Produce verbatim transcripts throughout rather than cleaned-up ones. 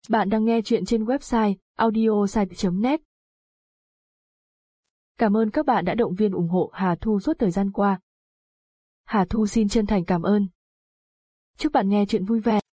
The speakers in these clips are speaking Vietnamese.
Bạn đang nghe chuyện trên website audiosite chấm net. Cảm ơn các bạn đã động viên ủng hộ Hà Thu suốt thời gian qua. Hà Thu xin chân thành cảm ơn. Chúc bạn nghe chuyện vui vẻ.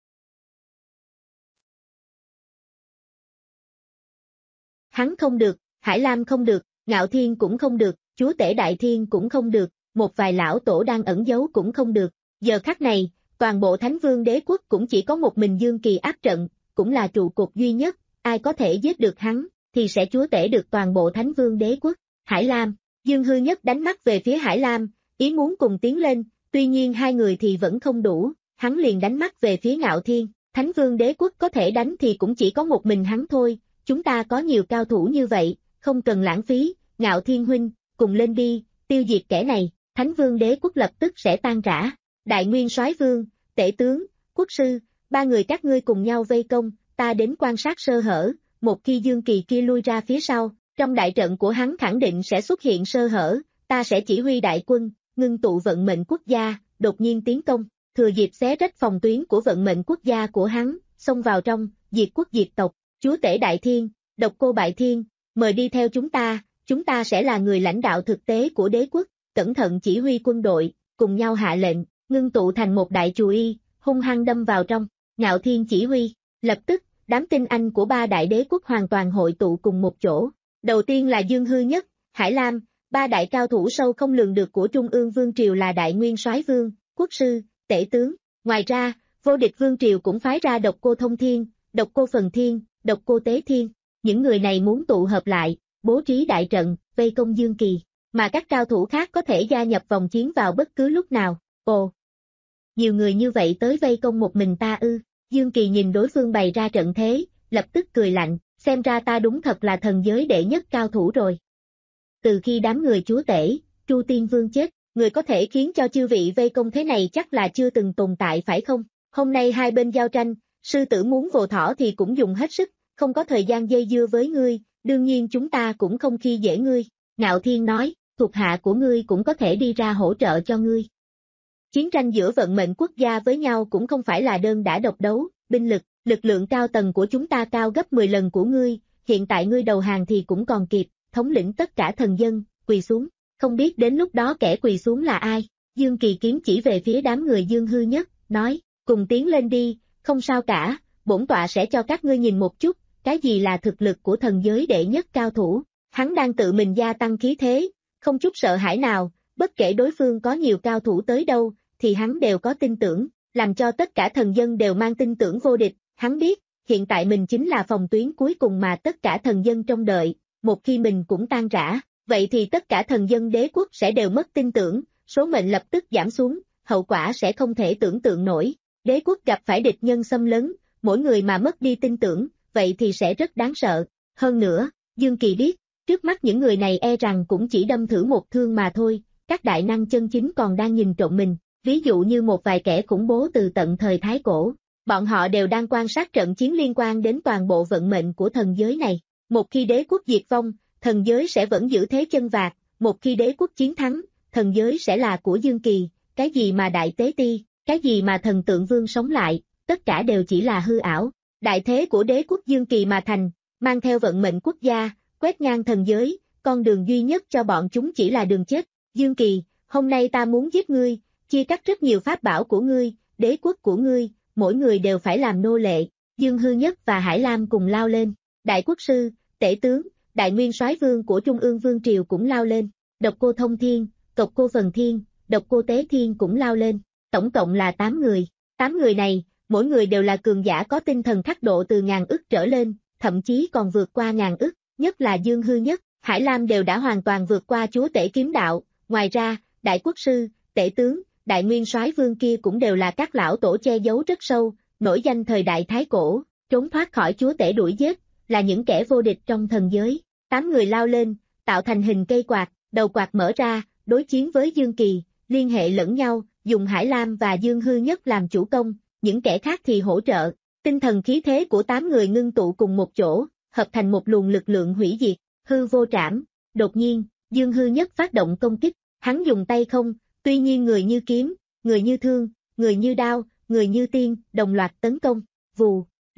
Hắn không được, Hải Lam không được, Ngạo Thiên cũng không được, chúa tể Đại Thiên cũng không được, một vài lão tổ đang ẩn giấu cũng không được. Giờ khắc này, toàn bộ Thánh Vương Đế Quốc cũng chỉ có một mình Dương Kỳ áp trận, cũng là trụ cột duy nhất, ai có thể giết được hắn, thì sẽ chúa tể được toàn bộ Thánh Vương Đế Quốc. Hải Lam, Dương Hư Nhất đánh mắt về phía Hải Lam, ý muốn cùng tiến lên, tuy nhiên hai người thì vẫn không đủ, hắn liền đánh mắt về phía Ngạo Thiên, Thánh Vương Đế Quốc có thể đánh thì cũng chỉ có một mình hắn thôi, chúng ta có nhiều cao thủ như vậy, không cần lãng phí, Ngạo Thiên huynh, cùng lên đi, tiêu diệt kẻ này, Thánh Vương Đế Quốc lập tức sẽ tan rã. Đại Nguyên Soái Vương, Tể tướng, Quốc sư, ba người các ngươi cùng nhau vây công, ta đến quan sát sơ hở, một khi Dương Kỳ kia lui ra phía sau, trong đại trận của hắn khẳng định sẽ xuất hiện sơ hở, ta sẽ chỉ huy đại quân, ngưng tụ vận mệnh quốc gia, đột nhiên tiến công, thừa dịp xé rách phòng tuyến của vận mệnh quốc gia của hắn, xông vào trong, diệt quốc diệt tộc, chúa tể Đại Thiên, Độc Cô Bại Thiên, mời đi theo chúng ta, chúng ta sẽ là người lãnh đạo thực tế của đế quốc, cẩn thận chỉ huy quân đội, cùng nhau hạ lệnh, ngưng tụ thành một đại chù y, hung hăng đâm vào trong, Ngạo Thiên chỉ huy, lập tức, đám tinh anh của ba đại đế quốc hoàn toàn hội tụ cùng một chỗ. Đầu tiên là Dương Hư Nhất, Hải Lam, ba đại cao thủ sâu không lường được của Trung ương Vương Triều là Đại Nguyên Soái Vương, Quốc sư, Tể tướng. Ngoài ra, vô địch Vương Triều cũng phái ra Độc Cô Thông Thiên, Độc Cô Phần Thiên, Độc Cô Tế Thiên. Những người này muốn tụ hợp lại, bố trí đại trận, vây công Dương Kỳ, mà các cao thủ khác có thể gia nhập vòng chiến vào bất cứ lúc nào. Ồ! Nhiều người như vậy tới vây công một mình ta ư? Dương Kỳ nhìn đối phương bày ra trận thế, lập tức cười lạnh, xem ra ta đúng thật là thần giới đệ nhất cao thủ rồi. Từ khi đám người chúa tể, Tru Tiên Vương chết, người có thể khiến cho chư vị vây công thế này chắc là chưa từng tồn tại phải không? Hôm nay hai bên giao tranh, sư tử muốn vồ thỏ thì cũng dùng hết sức, không có thời gian dây dưa với ngươi, đương nhiên chúng ta cũng không khi dễ ngươi. Ngạo Thiên nói, thuộc hạ của ngươi cũng có thể đi ra hỗ trợ cho ngươi. Chiến tranh giữa vận mệnh quốc gia với nhau cũng không phải là đơn đả độc đấu, binh lực, lực lượng cao tầng của chúng ta cao gấp mười lần của ngươi, hiện tại ngươi đầu hàng thì cũng còn kịp, thống lĩnh tất cả thần dân, quỳ xuống, không biết đến lúc đó kẻ quỳ xuống là ai. Dương Kỳ kiếm chỉ về phía đám người Dương Hư Nhất, nói, cùng tiến lên đi, không sao cả, bổn tọa sẽ cho các ngươi nhìn một chút, cái gì là thực lực của thần giới đệ nhất cao thủ. Hắn đang tự mình gia tăng khí thế, không chút sợ hãi nào, bất kể đối phương có nhiều cao thủ tới đâu, thì hắn đều có tin tưởng, làm cho tất cả thần dân đều mang tin tưởng vô địch. Hắn biết, hiện tại mình chính là phòng tuyến cuối cùng mà tất cả thần dân trông đợi, một khi mình cũng tan rã, vậy thì tất cả thần dân đế quốc sẽ đều mất tin tưởng, số mệnh lập tức giảm xuống, hậu quả sẽ không thể tưởng tượng nổi. Đế quốc gặp phải địch nhân xâm lấn, mỗi người mà mất đi tin tưởng, vậy thì sẽ rất đáng sợ. Hơn nữa, Dương Kỳ biết, trước mắt những người này e rằng cũng chỉ đâm thử một thương mà thôi, các đại năng chân chính còn đang nhìn trộm mình, ví dụ như một vài kẻ khủng bố từ tận thời Thái Cổ, bọn họ đều đang quan sát trận chiến liên quan đến toàn bộ vận mệnh của thần giới này. Một khi đế quốc diệt vong, thần giới sẽ vẫn giữ thế chân vạc, một khi đế quốc chiến thắng, thần giới sẽ là của Dương Kỳ, cái gì mà đại tế ti, cái gì mà thần tượng vương sống lại, tất cả đều chỉ là hư ảo. Đại thế của đế quốc Dương Kỳ mà thành, mang theo vận mệnh quốc gia, quét ngang thần giới, con đường duy nhất cho bọn chúng chỉ là đường chết. Dương Kỳ, hôm nay ta muốn giết ngươi, chia cắt rất nhiều pháp bảo của ngươi, đế quốc của ngươi, mỗi người đều phải làm nô lệ. Dương Hư Nhất và Hải Lam cùng lao lên, Đại Quốc sư, Tể tướng, Đại Nguyên Soái Vương của Trung ương Vương Triều cũng lao lên, Độc Cô Thông Thiên, Độc Cô Phần Thiên, Độc Cô Tế Thiên cũng lao lên, tổng cộng là tám người. Tám người này, mỗi người đều là cường giả có tinh thần khắc độ từ ngàn ức trở lên, thậm chí còn vượt qua ngàn ức, nhất là Dương Hư Nhất, Hải Lam đều đã hoàn toàn vượt qua chúa tể kiếm đạo. Ngoài ra, Đại Quốc sư, Tể tướng, Đại Nguyên Soái Vương kia cũng đều là các lão tổ che giấu rất sâu, nổi danh thời đại Thái Cổ, trốn thoát khỏi chúa tể đuổi giết, là những kẻ vô địch trong thần giới. Tám người lao lên, tạo thành hình cây quạt, đầu quạt mở ra, đối chiến với Dương Kỳ, liên hệ lẫn nhau, dùng Hải Lam và Dương Hư Nhất làm chủ công, những kẻ khác thì hỗ trợ. Tinh thần khí thế của tám người ngưng tụ cùng một chỗ, hợp thành một luồng lực lượng hủy diệt, hư vô trảm. Đột nhiên, Dương Hư Nhất phát động công kích, hắn dùng tay không, tuy nhiên người như kiếm, người như thương, người như đao, người như tiên, đồng loạt tấn công. Vù,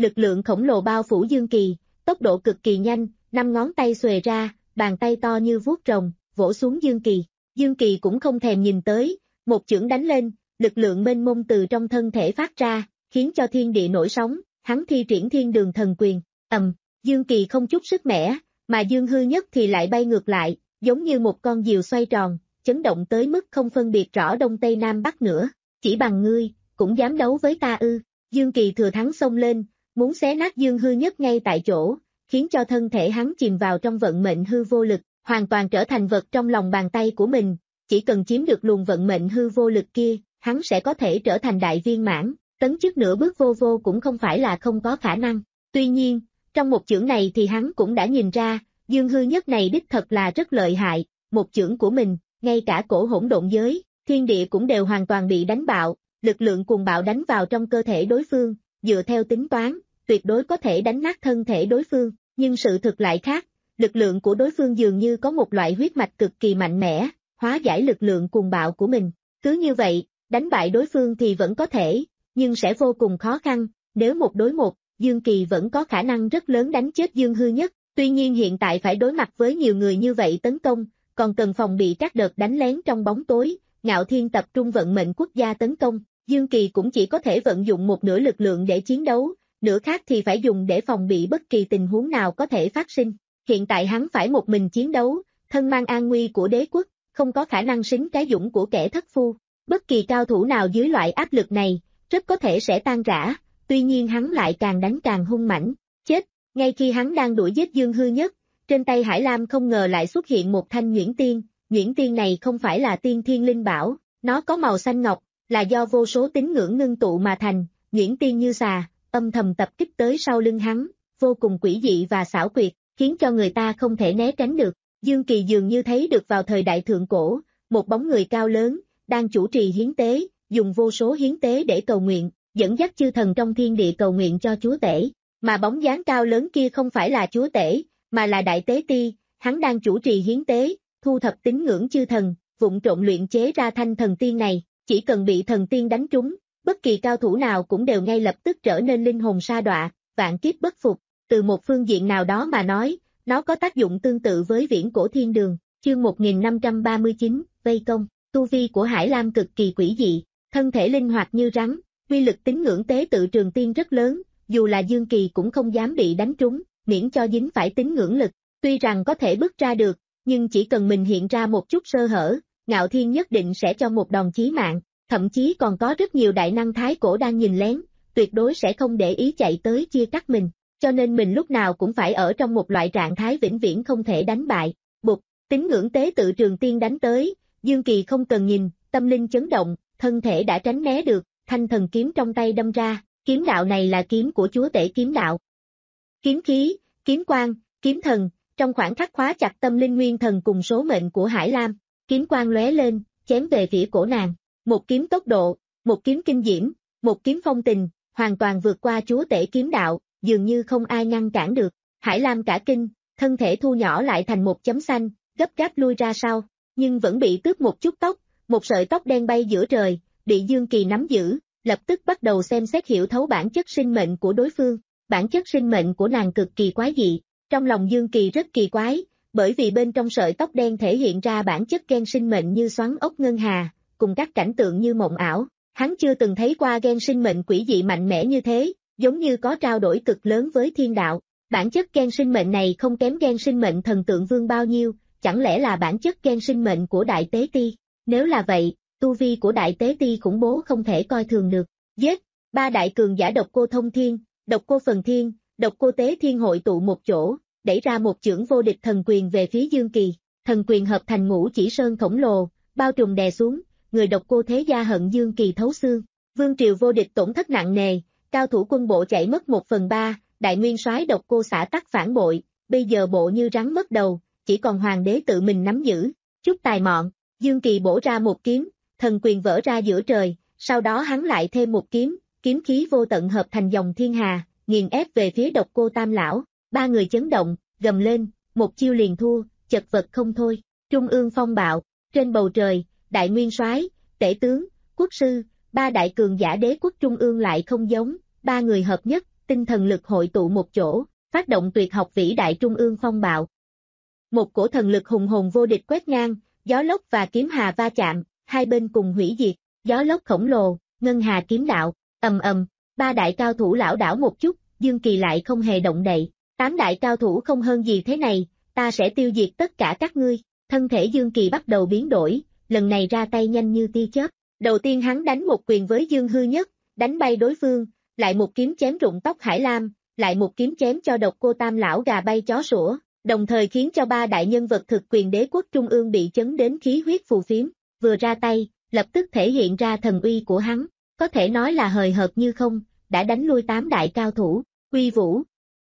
lực lượng khổng lồ bao phủ Dương Kỳ, tốc độ cực kỳ nhanh, năm ngón tay xuề ra, bàn tay to như vuốt rồng, vỗ xuống Dương Kỳ. Dương Kỳ cũng không thèm nhìn tới, một chưởng đánh lên, lực lượng mênh mông từ trong thân thể phát ra, khiến cho thiên địa nổi sóng, hắn thi triển Thiên Đường Thần Quyền, ầm, Dương Kỳ không chút sức mẻ, mà Dương Hư Nhất thì lại bay ngược lại, giống như một con diều xoay tròn, chấn động tới mức không phân biệt rõ đông tây nam bắc nữa, chỉ bằng ngươi, cũng dám đấu với ta ư? Dương Kỳ thừa thắng xông lên, muốn xé nát Dương Hư Nhất ngay tại chỗ, khiến cho thân thể hắn chìm vào trong vận mệnh hư vô lực, hoàn toàn trở thành vật trong lòng bàn tay của mình, chỉ cần chiếm được luồng vận mệnh hư vô lực kia, hắn sẽ có thể trở thành đại viên mãn, tấn chức nửa bước vô vô cũng không phải là không có khả năng. Tuy nhiên, trong một chưởng này thì hắn cũng đã nhìn ra, Dương Hư Nhất này đích thật là rất lợi hại, một chưởng của mình, ngay cả cổ hỗn độn giới, thiên địa cũng đều hoàn toàn bị đánh bạo, lực lượng cuồng bạo đánh vào trong cơ thể đối phương, dựa theo tính toán, tuyệt đối có thể đánh nát thân thể đối phương, nhưng sự thực lại khác, lực lượng của đối phương dường như có một loại huyết mạch cực kỳ mạnh mẽ, hóa giải lực lượng cuồng bạo của mình. Cứ như vậy, đánh bại đối phương thì vẫn có thể, nhưng sẽ vô cùng khó khăn, nếu một đối một, Dương Kỳ vẫn có khả năng rất lớn đánh chết Dương Hư Nhất, tuy nhiên hiện tại phải đối mặt với nhiều người như vậy tấn công, còn cần phòng bị các đợt đánh lén trong bóng tối, Ngạo Thiên tập trung vận mệnh quốc gia tấn công, Dương Kỳ cũng chỉ có thể vận dụng một nửa lực lượng để chiến đấu, nửa khác thì phải dùng để phòng bị bất kỳ tình huống nào có thể phát sinh. Hiện tại hắn phải một mình chiến đấu, thân mang an nguy của đế quốc, không có khả năng xính cái dũng của kẻ thất phu. Bất kỳ cao thủ nào dưới loại áp lực này, rất có thể sẽ tan rã, tuy nhiên hắn lại càng đánh càng hung mãnh. Chết, ngay khi hắn đang đuổi giết Dương Hư Nhất, trên tay Hải Lam không ngờ lại xuất hiện một thanh nhuyễn tiên, nhuyễn tiên này không phải là tiên thiên linh bảo, nó có màu xanh ngọc, là do vô số tín ngưỡng ngưng tụ mà thành, nhuyễn tiên như xà, âm thầm tập kích tới sau lưng hắn, vô cùng quỷ dị và xảo quyệt, khiến cho người ta không thể né tránh được. Dương Kỳ dường như thấy được vào thời đại thượng cổ, một bóng người cao lớn, đang chủ trì hiến tế, dùng vô số hiến tế để cầu nguyện, dẫn dắt chư thần trong thiên địa cầu nguyện cho chúa tể, mà bóng dáng cao lớn kia không phải là chúa tể, mà là đại tế ti, hắn đang chủ trì hiến tế, thu thập tín ngưỡng chư thần, vụng trộn luyện chế ra thanh thần tiên này, chỉ cần bị thần tiên đánh trúng, bất kỳ cao thủ nào cũng đều ngay lập tức trở nên linh hồn sa đọa, vạn kiếp bất phục, từ một phương diện nào đó mà nói, nó có tác dụng tương tự với viễn cổ thiên đường, chương một nghìn năm trăm ba mươi chín, vây công. Tu vi của Hải Lam cực kỳ quỷ dị, thân thể linh hoạt như rắn, uy lực tín ngưỡng tế tự trường tiên rất lớn, dù là Dương Kỳ cũng không dám bị đánh trúng, miễn cho dính phải tín ngưỡng lực, tuy rằng có thể bứt ra được, nhưng chỉ cần mình hiện ra một chút sơ hở, Ngạo Thiên nhất định sẽ cho một đòn chí mạng, thậm chí còn có rất nhiều đại năng thái cổ đang nhìn lén, tuyệt đối sẽ không để ý chạy tới chia cắt mình, cho nên mình lúc nào cũng phải ở trong một loại trạng thái vĩnh viễn không thể đánh bại. Bụt, tín ngưỡng tế tự trường tiên đánh tới, Dương Kỳ không cần nhìn, tâm linh chấn động, thân thể đã tránh né được, thanh thần kiếm trong tay đâm ra, kiếm đạo này là kiếm của chúa tể kiếm đạo. Kiếm khí, kiếm quang, kiếm thần, trong khoảng khắc khóa chặt tâm linh nguyên thần cùng số mệnh của Hải Lam, kiếm quang lóe lên, chém về phía cổ nàng, một kiếm tốc độ, một kiếm kinh diễm, một kiếm phong tình, hoàn toàn vượt qua chúa tể kiếm đạo, dường như không ai ngăn cản được. Hải Lam cả kinh, thân thể thu nhỏ lại thành một chấm xanh, gấp gáp lui ra sau, nhưng vẫn bị tước một chút tóc, một sợi tóc đen bay giữa trời, bị Dương Kỳ nắm giữ, lập tức bắt đầu xem xét hiểu thấu bản chất sinh mệnh của đối phương. Bản chất sinh mệnh của nàng cực kỳ quái dị, trong lòng Dương Kỳ rất kỳ quái, bởi vì bên trong sợi tóc đen thể hiện ra bản chất gen sinh mệnh như xoắn ốc ngân hà, cùng các cảnh tượng như mộng ảo. Hắn chưa từng thấy qua gen sinh mệnh quỷ dị mạnh mẽ như thế, giống như có trao đổi cực lớn với thiên đạo. Bản chất gen sinh mệnh này không kém gen sinh mệnh thần tượng vương bao nhiêu, chẳng lẽ là bản chất gen sinh mệnh của Đại Tế Ti? Nếu là vậy, tu vi của Đại Tế Ti khủng bố không thể coi thường được. Giết, ba đại cường giả Độc Cô Thông Thiên, Độc Cô Phần Thiên, Độc Cô Tế Thiên hội tụ một chỗ, đẩy ra một chưởng vô địch thần quyền về phía Dương Kỳ. Thần quyền hợp thành ngũ chỉ sơn khổng lồ, bao trùm đè xuống, người Độc Cô thế gia hận Dương Kỳ thấu xương. Vương triều vô địch tổn thất nặng nề, cao thủ quân bộ chạy mất một phần ba, đại nguyên soái Độc Cô xã tắc phản bội, bây giờ bộ như rắn mất đầu, chỉ còn hoàng đế tự mình nắm giữ. Chút tài mọn, Dương Kỳ bổ ra một kiếm, thần quyền vỡ ra giữa trời, sau đó hắn lại thêm một kiếm, kiếm khí vô tận hợp thành dòng thiên hà, nghiền ép về phía Độc Cô Tam lão. Ba người chấn động, gầm lên, một chiêu liền thua, chật vật không thôi. Trung ương phong bạo, trên bầu trời, đại nguyên soái, tể tướng, quốc sư, ba đại cường giả đế quốc trung ương lại không giống, ba người hợp nhất, tinh thần lực hội tụ một chỗ, phát động tuyệt học vĩ đại trung ương phong bạo. Một cổ thần lực hùng hồn vô địch quét ngang, gió lốc và kiếm hà va chạm, hai bên cùng hủy diệt, gió lốc khổng lồ, ngân hà kiếm đạo, ầm ầm, ba đại cao thủ lảo đảo một chút, Dương Kỳ lại không hề động đậy, tám đại cao thủ không hơn gì thế này, ta sẽ tiêu diệt tất cả các ngươi, thân thể Dương Kỳ bắt đầu biến đổi, lần này ra tay nhanh như tia chớp, đầu tiên hắn đánh một quyền với Dương Hư Nhất, đánh bay đối phương, lại một kiếm chém rụng tóc Hải Lam, lại một kiếm chém cho Độc Cô Tam lão gà bay chó sủa, đồng thời khiến cho ba đại nhân vật thực quyền đế quốc trung ương bị chấn đến khí huyết phù phiếm, vừa ra tay, lập tức thể hiện ra thần uy của hắn, có thể nói là hời hợt như không, đã đánh lui tám đại cao thủ, uy vũ.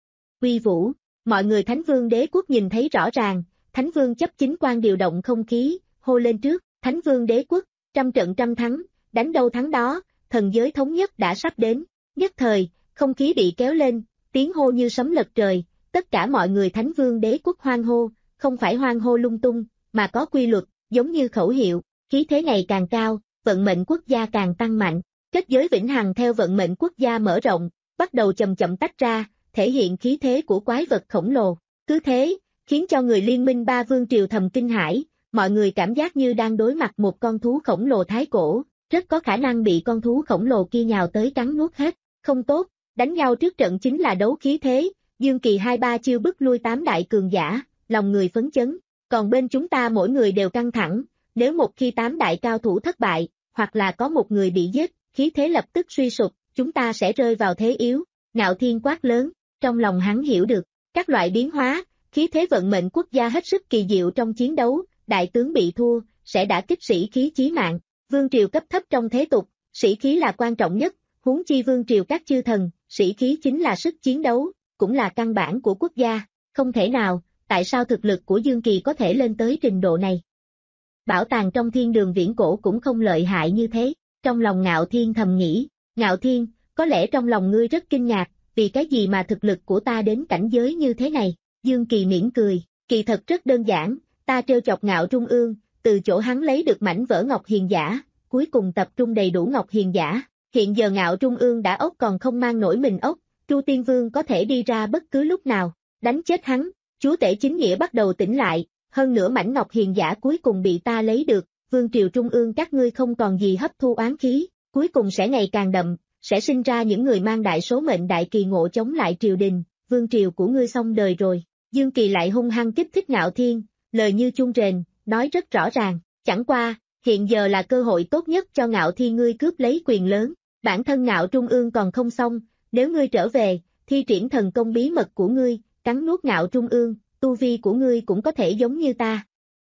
Uy vũ, mọi người Thánh Vương đế quốc nhìn thấy rõ ràng, Thánh Vương chấp chính quan điều động không khí, hô lên trước, Thánh Vương đế quốc, trăm trận trăm thắng, đánh đâu thắng đó, thần giới thống nhất đã sắp đến, nhất thời, không khí bị kéo lên, tiếng hô như sấm lật trời, tất cả mọi người Thánh Vương đế quốc hoan hô, không phải hoan hô lung tung, mà có quy luật, giống như khẩu hiệu, khí thế ngày càng cao, vận mệnh quốc gia càng tăng mạnh, kết giới vĩnh hằng theo vận mệnh quốc gia mở rộng, bắt đầu chậm chậm tách ra, thể hiện khí thế của quái vật khổng lồ, cứ thế, khiến cho người liên minh ba vương triều thầm kinh hãi, mọi người cảm giác như đang đối mặt một con thú khổng lồ thái cổ, rất có khả năng bị con thú khổng lồ kia nhào tới cắn nuốt hết, không tốt, đánh nhau trước trận chính là đấu khí thế, Dương Kỳ hai ba chiêu bức lui tám đại cường giả, lòng người phấn chấn, còn bên chúng ta mỗi người đều căng thẳng, nếu một khi tám đại cao thủ thất bại, hoặc là có một người bị giết, khí thế lập tức suy sụp, chúng ta sẽ rơi vào thế yếu, Ngạo Thiên quát lớn, trong lòng hắn hiểu được, các loại biến hóa, khí thế vận mệnh quốc gia hết sức kỳ diệu trong chiến đấu, đại tướng bị thua, sẽ đả kích sĩ khí chí mạng, vương triều cấp thấp trong thế tục, sĩ khí là quan trọng nhất, huống chi vương triều các chư thần, sĩ khí chính là sức chiến đấu, cũng là căn bản của quốc gia, không thể nào, tại sao thực lực của Dương Kỳ có thể lên tới trình độ này? Bảo tàng trong thiên đường viễn cổ cũng không lợi hại như thế, trong lòng Ngạo Thiên thầm nghĩ, Ngạo Thiên, có lẽ trong lòng ngươi rất kinh ngạc, vì cái gì mà thực lực của ta đến cảnh giới như thế này, Dương Kỳ mỉm cười, kỳ thật rất đơn giản, ta trêu chọc Ngạo Trung ương, từ chỗ hắn lấy được mảnh vỡ Ngọc Hiền Giả, cuối cùng tập trung đầy đủ Ngọc Hiền Giả, hiện giờ Ngạo Trung ương đã ốc còn không mang nổi mình ốc, Chu Tiên Vương có thể đi ra bất cứ lúc nào, đánh chết hắn, chúa tể chính nghĩa bắt đầu tỉnh lại, hơn nữa mảnh Ngọc Hiền Giả cuối cùng bị ta lấy được, vương triều trung ương các ngươi không còn gì hấp thu oán khí, cuối cùng sẽ ngày càng đậm, sẽ sinh ra những người mang đại số mệnh đại kỳ ngộ chống lại triều đình, vương triều của ngươi xong đời rồi. Dương Kỳ lại hung hăng kích thích Ngạo Thiên, lời như chuông rền, nói rất rõ ràng, chẳng qua, hiện giờ là cơ hội tốt nhất cho Ngạo Thiên ngươi cướp lấy quyền lớn, bản thân Ngạo Trung ương còn không xong, nếu ngươi trở về, thi triển thần công bí mật của ngươi, cắn nuốt Ngạo Trung ương, tu vi của ngươi cũng có thể giống như ta.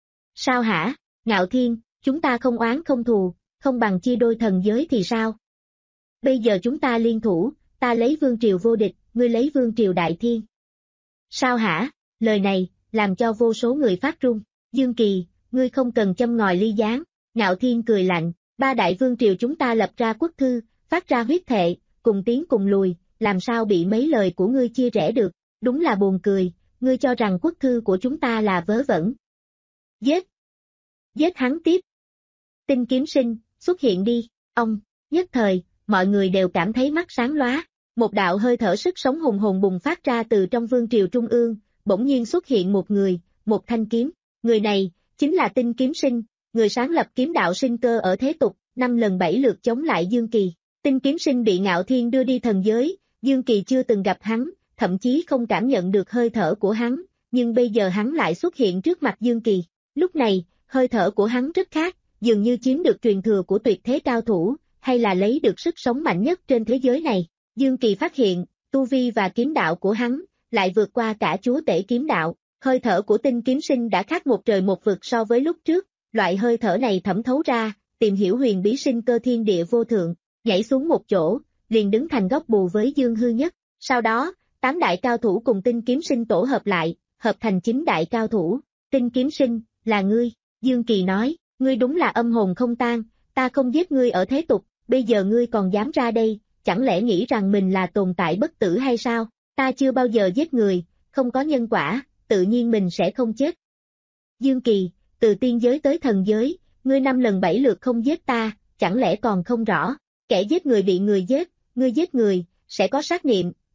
Sao hả, Ngạo Thiên, chúng ta không oán không thù, không bằng chia đôi thần giới thì sao? Bây giờ chúng ta liên thủ, ta lấy vương triều vô địch, ngươi lấy vương triều đại thiên. Sao hả, lời này, làm cho vô số người phát run, Dương Kỳ, ngươi không cần châm ngòi ly gián, Ngạo Thiên cười lạnh, ba đại vương triều chúng ta lập ra quốc thư, phát ra huyết thệ, cùng tiến cùng lùi, làm sao bị mấy lời của ngươi chia rẽ được, đúng là buồn cười, ngươi cho rằng quốc thư của chúng ta là vớ vẩn. Giết! Giết hắn tiếp! Tinh Kiếm Sinh, xuất hiện đi, ông, nhất thời, mọi người đều cảm thấy mắt sáng lóa, một đạo hơi thở sức sống hùng hồn bùng phát ra từ trong vương triều trung ương, bỗng nhiên xuất hiện một người, một thanh kiếm, người này, chính là Tinh Kiếm Sinh, người sáng lập kiếm đạo sinh cơ ở thế tục, năm lần bảy lượt chống lại Dương Kỳ. Tinh Kiếm Sinh bị Ngạo Thiên đưa đi thần giới, Dương Kỳ chưa từng gặp hắn, thậm chí không cảm nhận được hơi thở của hắn, nhưng bây giờ hắn lại xuất hiện trước mặt Dương Kỳ. Lúc này, hơi thở của hắn rất khác, dường như chiếm được truyền thừa của tuyệt thế cao thủ, hay là lấy được sức sống mạnh nhất trên thế giới này. Dương Kỳ phát hiện, tu vi và kiếm đạo của hắn, lại vượt qua cả chúa tể kiếm đạo, hơi thở của Tinh Kiếm Sinh đã khác một trời một vực so với lúc trước, loại hơi thở này thẩm thấu ra, tìm hiểu huyền bí sinh cơ thiên địa vô thượng, nhảy xuống một chỗ, liền đứng thành góc bù với Dương Hư Nhất, sau đó, tám đại cao thủ cùng Tinh Kiếm Sinh tổ hợp lại, hợp thành chín đại cao thủ, Tinh Kiếm Sinh, là ngươi, Dương Kỳ nói, ngươi đúng là âm hồn không tan, ta không giết ngươi ở thế tục, bây giờ ngươi còn dám ra đây, chẳng lẽ nghĩ rằng mình là tồn tại bất tử hay sao, ta chưa bao giờ giết người, không có nhân quả, tự nhiên mình sẽ không chết. Dương Kỳ, từ tiên giới tới thần giới, ngươi năm lần bảy lượt không giết ta, chẳng lẽ còn không rõ, kẻ giết người bị người giết, ngươi giết người, sẽ có sát niệm,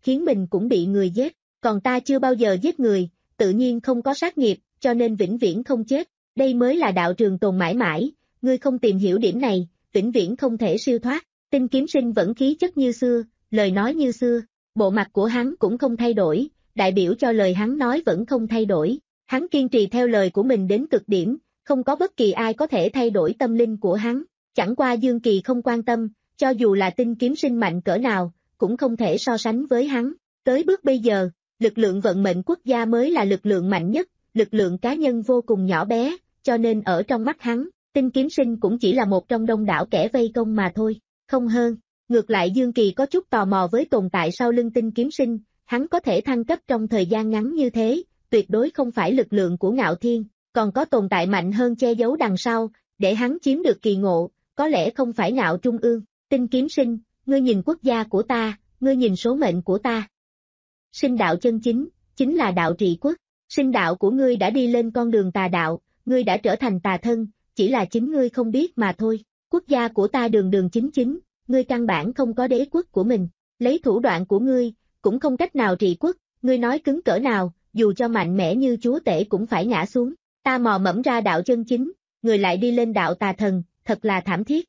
khiến mình cũng bị người giết, còn ta chưa bao giờ giết người, tự nhiên không có sát nghiệp, cho nên vĩnh viễn không chết, đây mới là đạo trường tồn mãi mãi, ngươi không tìm hiểu điểm này, vĩnh viễn không thể siêu thoát. Tinh Kiếm Sinh vẫn khí chất như xưa, lời nói như xưa, bộ mặt của hắn cũng không thay đổi, đại biểu cho lời hắn nói vẫn không thay đổi, hắn kiên trì theo lời của mình đến cực điểm, không có bất kỳ ai có thể thay đổi tâm linh của hắn, chẳng qua Dương Kỳ không quan tâm, cho dù là Tinh Kiếm Sinh mạnh cỡ nào, cũng không thể so sánh với hắn, tới bước bây giờ, lực lượng vận mệnh quốc gia mới là lực lượng mạnh nhất, lực lượng cá nhân vô cùng nhỏ bé, cho nên ở trong mắt hắn, Tinh Kiếm Sinh cũng chỉ là một trong đông đảo kẻ vây công mà thôi, không hơn. Ngược lại Dương Kỳ có chút tò mò với tồn tại sau lưng Tinh Kiếm Sinh, hắn có thể thăng cấp trong thời gian ngắn như thế, tuyệt đối không phải lực lượng của Ngạo Thiên, còn có tồn tại mạnh hơn che giấu đằng sau, để hắn chiếm được kỳ ngộ, có lẽ không phải Ngạo Trung ương. Tinh Kiếm Sinh, ngươi nhìn quốc gia của ta, ngươi nhìn số mệnh của ta. Sinh đạo chân chính, chính là đạo trị quốc, sinh đạo của ngươi đã đi lên con đường tà đạo, ngươi đã trở thành tà thân, chỉ là chính ngươi không biết mà thôi, quốc gia của ta đường đường chính chính, ngươi căn bản không có đế quốc của mình, lấy thủ đoạn của ngươi, cũng không cách nào trị quốc, ngươi nói cứng cỡ nào, dù cho mạnh mẽ như chúa tể cũng phải ngã xuống, ta mò mẫm ra đạo chân chính, người lại đi lên đạo tà thần, thật là thảm thiết.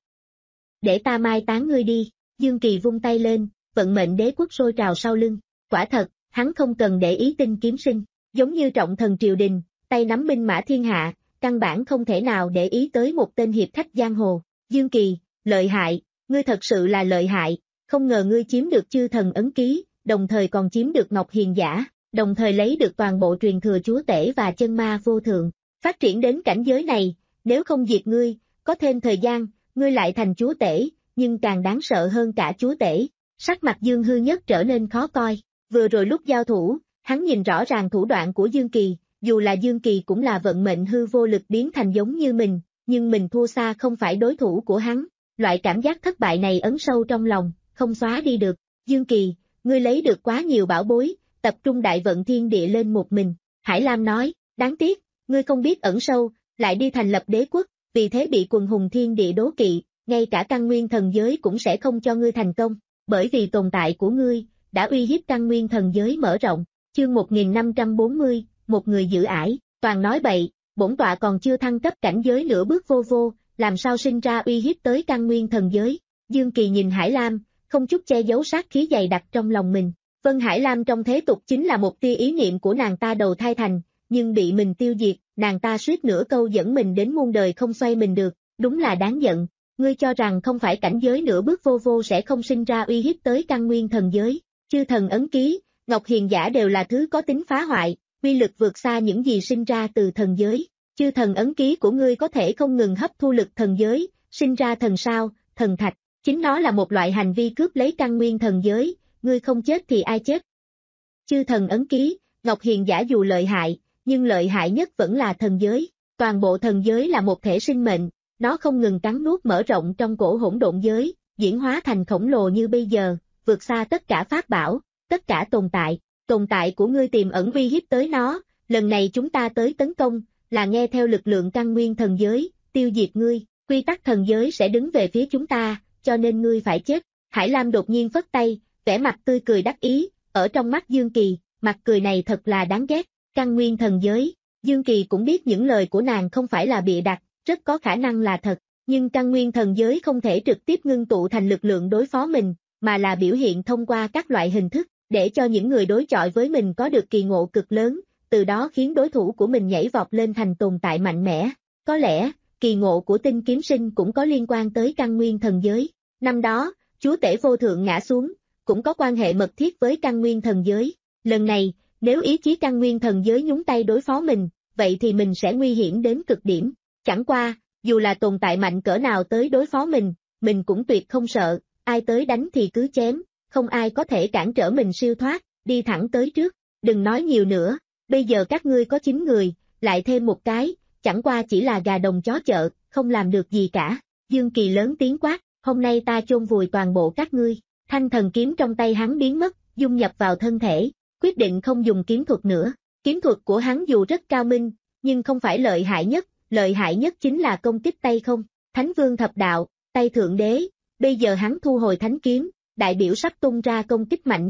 Để ta mai táng ngươi đi, Dương Kỳ vung tay lên, vận mệnh đế quốc sôi trào sau lưng, quả thật, hắn không cần để ý Tinh Kiếm Sinh, giống như trọng thần triều đình, tay nắm binh mã thiên hạ, căn bản không thể nào để ý tới một tên hiệp khách giang hồ. Dương Kỳ, lợi hại, ngươi thật sự là lợi hại, không ngờ ngươi chiếm được chư thần ấn ký, đồng thời còn chiếm được Ngọc Hiền Giả, đồng thời lấy được toàn bộ truyền thừa chúa tể và chân ma vô thượng, phát triển đến cảnh giới này, nếu không diệt ngươi, có thêm thời gian, ngươi lại thành chúa tể, nhưng càng đáng sợ hơn cả chúa tể. Sắc mặt Dương Hư Nhất trở nên khó coi, vừa rồi lúc giao thủ, hắn nhìn rõ ràng thủ đoạn của Dương Kỳ, dù là Dương Kỳ cũng là vận mệnh hư vô lực biến thành giống như mình, nhưng mình thua xa không phải đối thủ của hắn, loại cảm giác thất bại này ấn sâu trong lòng, không xóa đi được. Dương Kỳ, ngươi lấy được quá nhiều bảo bối, tập trung đại vận thiên địa lên một mình, Hải Lam nói, đáng tiếc, ngươi không biết ẩn sâu, lại đi thành lập đế quốc, vì thế bị quần hùng thiên địa đố kỵ, ngay cả căn nguyên thần giới cũng sẽ không cho ngươi thành công, bởi vì tồn tại của ngươi, đã uy hiếp căn nguyên thần giới mở rộng. Chương một nghìn năm trăm bốn mươi, một người giữ ải, toàn nói bậy, bổn tọa còn chưa thăng cấp cảnh giới nửa bước vô vô, làm sao sinh ra uy hiếp tới căn nguyên thần giới. Dương Kỳ nhìn Hải Lam, không chút che giấu sát khí dày đặc trong lòng mình. Vân Hải Lam trong thế tục chính là một tia ý niệm của nàng ta đầu thai thành, nhưng bị mình tiêu diệt, nàng ta suýt nửa câu dẫn mình đến muôn đời không xoay mình được, đúng là đáng giận. Ngươi cho rằng không phải cảnh giới nửa bước vô vô sẽ không sinh ra uy hiếp tới căn nguyên thần giới, chư thần ấn ký, Ngọc Hiền Giả đều là thứ có tính phá hoại, uy lực vượt xa những gì sinh ra từ thần giới. Chư thần ấn ký của ngươi có thể không ngừng hấp thu lực thần giới, sinh ra thần sao, thần thạch, chính nó là một loại hành vi cướp lấy căn nguyên thần giới, ngươi không chết thì ai chết. Chư thần ấn ký, Ngọc Hiền Giả dù lợi hại, nhưng lợi hại nhất vẫn là thần giới, toàn bộ thần giới là một thể sinh mệnh, nó không ngừng cắn nuốt mở rộng trong cổ hỗn độn giới, diễn hóa thành khổng lồ như bây giờ, vượt xa tất cả pháp bảo, tất cả tồn tại, tồn tại của ngươi tiềm ẩn uy hiếp tới nó, lần này chúng ta tới tấn công, là nghe theo lực lượng căn nguyên thần giới, tiêu diệt ngươi, quy tắc thần giới sẽ đứng về phía chúng ta, cho nên ngươi phải chết. Hải Lam đột nhiên phất tay, vẻ mặt tươi cười đắc ý, ở trong mắt Dương Kỳ, mặt cười này thật là đáng ghét, căn nguyên thần giới. Dương Kỳ cũng biết những lời của nàng không phải là bịa đặt, rất có khả năng là thật, nhưng căn nguyên thần giới không thể trực tiếp ngưng tụ thành lực lượng đối phó mình, mà là biểu hiện thông qua các loại hình thức, để cho những người đối chọi với mình có được kỳ ngộ cực lớn, từ đó khiến đối thủ của mình nhảy vọt lên thành tồn tại mạnh mẽ. Có lẽ, kỳ ngộ của Tinh Kiếm Sinh cũng có liên quan tới căn nguyên thần giới. Năm đó, chúa tể vô thượng ngã xuống, cũng có quan hệ mật thiết với căn nguyên thần giới. Lần này, nếu ý chí căn nguyên thần giới nhúng tay đối phó mình, vậy thì mình sẽ nguy hiểm đến cực điểm. Chẳng qua, dù là tồn tại mạnh cỡ nào tới đối phó mình, mình cũng tuyệt không sợ, ai tới đánh thì cứ chém, không ai có thể cản trở mình siêu thoát, đi thẳng tới trước. Đừng nói nhiều nữa, bây giờ các ngươi có chín người, lại thêm một cái, chẳng qua chỉ là gà đồng chó chợ, không làm được gì cả. Dương Kỳ lớn tiếng quát, hôm nay ta chôn vùi toàn bộ các ngươi. Thanh thần kiếm trong tay hắn biến mất, dung nhập vào thân thể, quyết định không dùng kiếm thuật nữa. Kiếm thuật của hắn dù rất cao minh, nhưng không phải lợi hại nhất, lợi hại nhất chính là công kích tay không. Thánh vương thập đạo, tay thượng đế, bây giờ hắn thu hồi thánh kiếm, đại biểu sắp tung ra công kích mạnh nhất.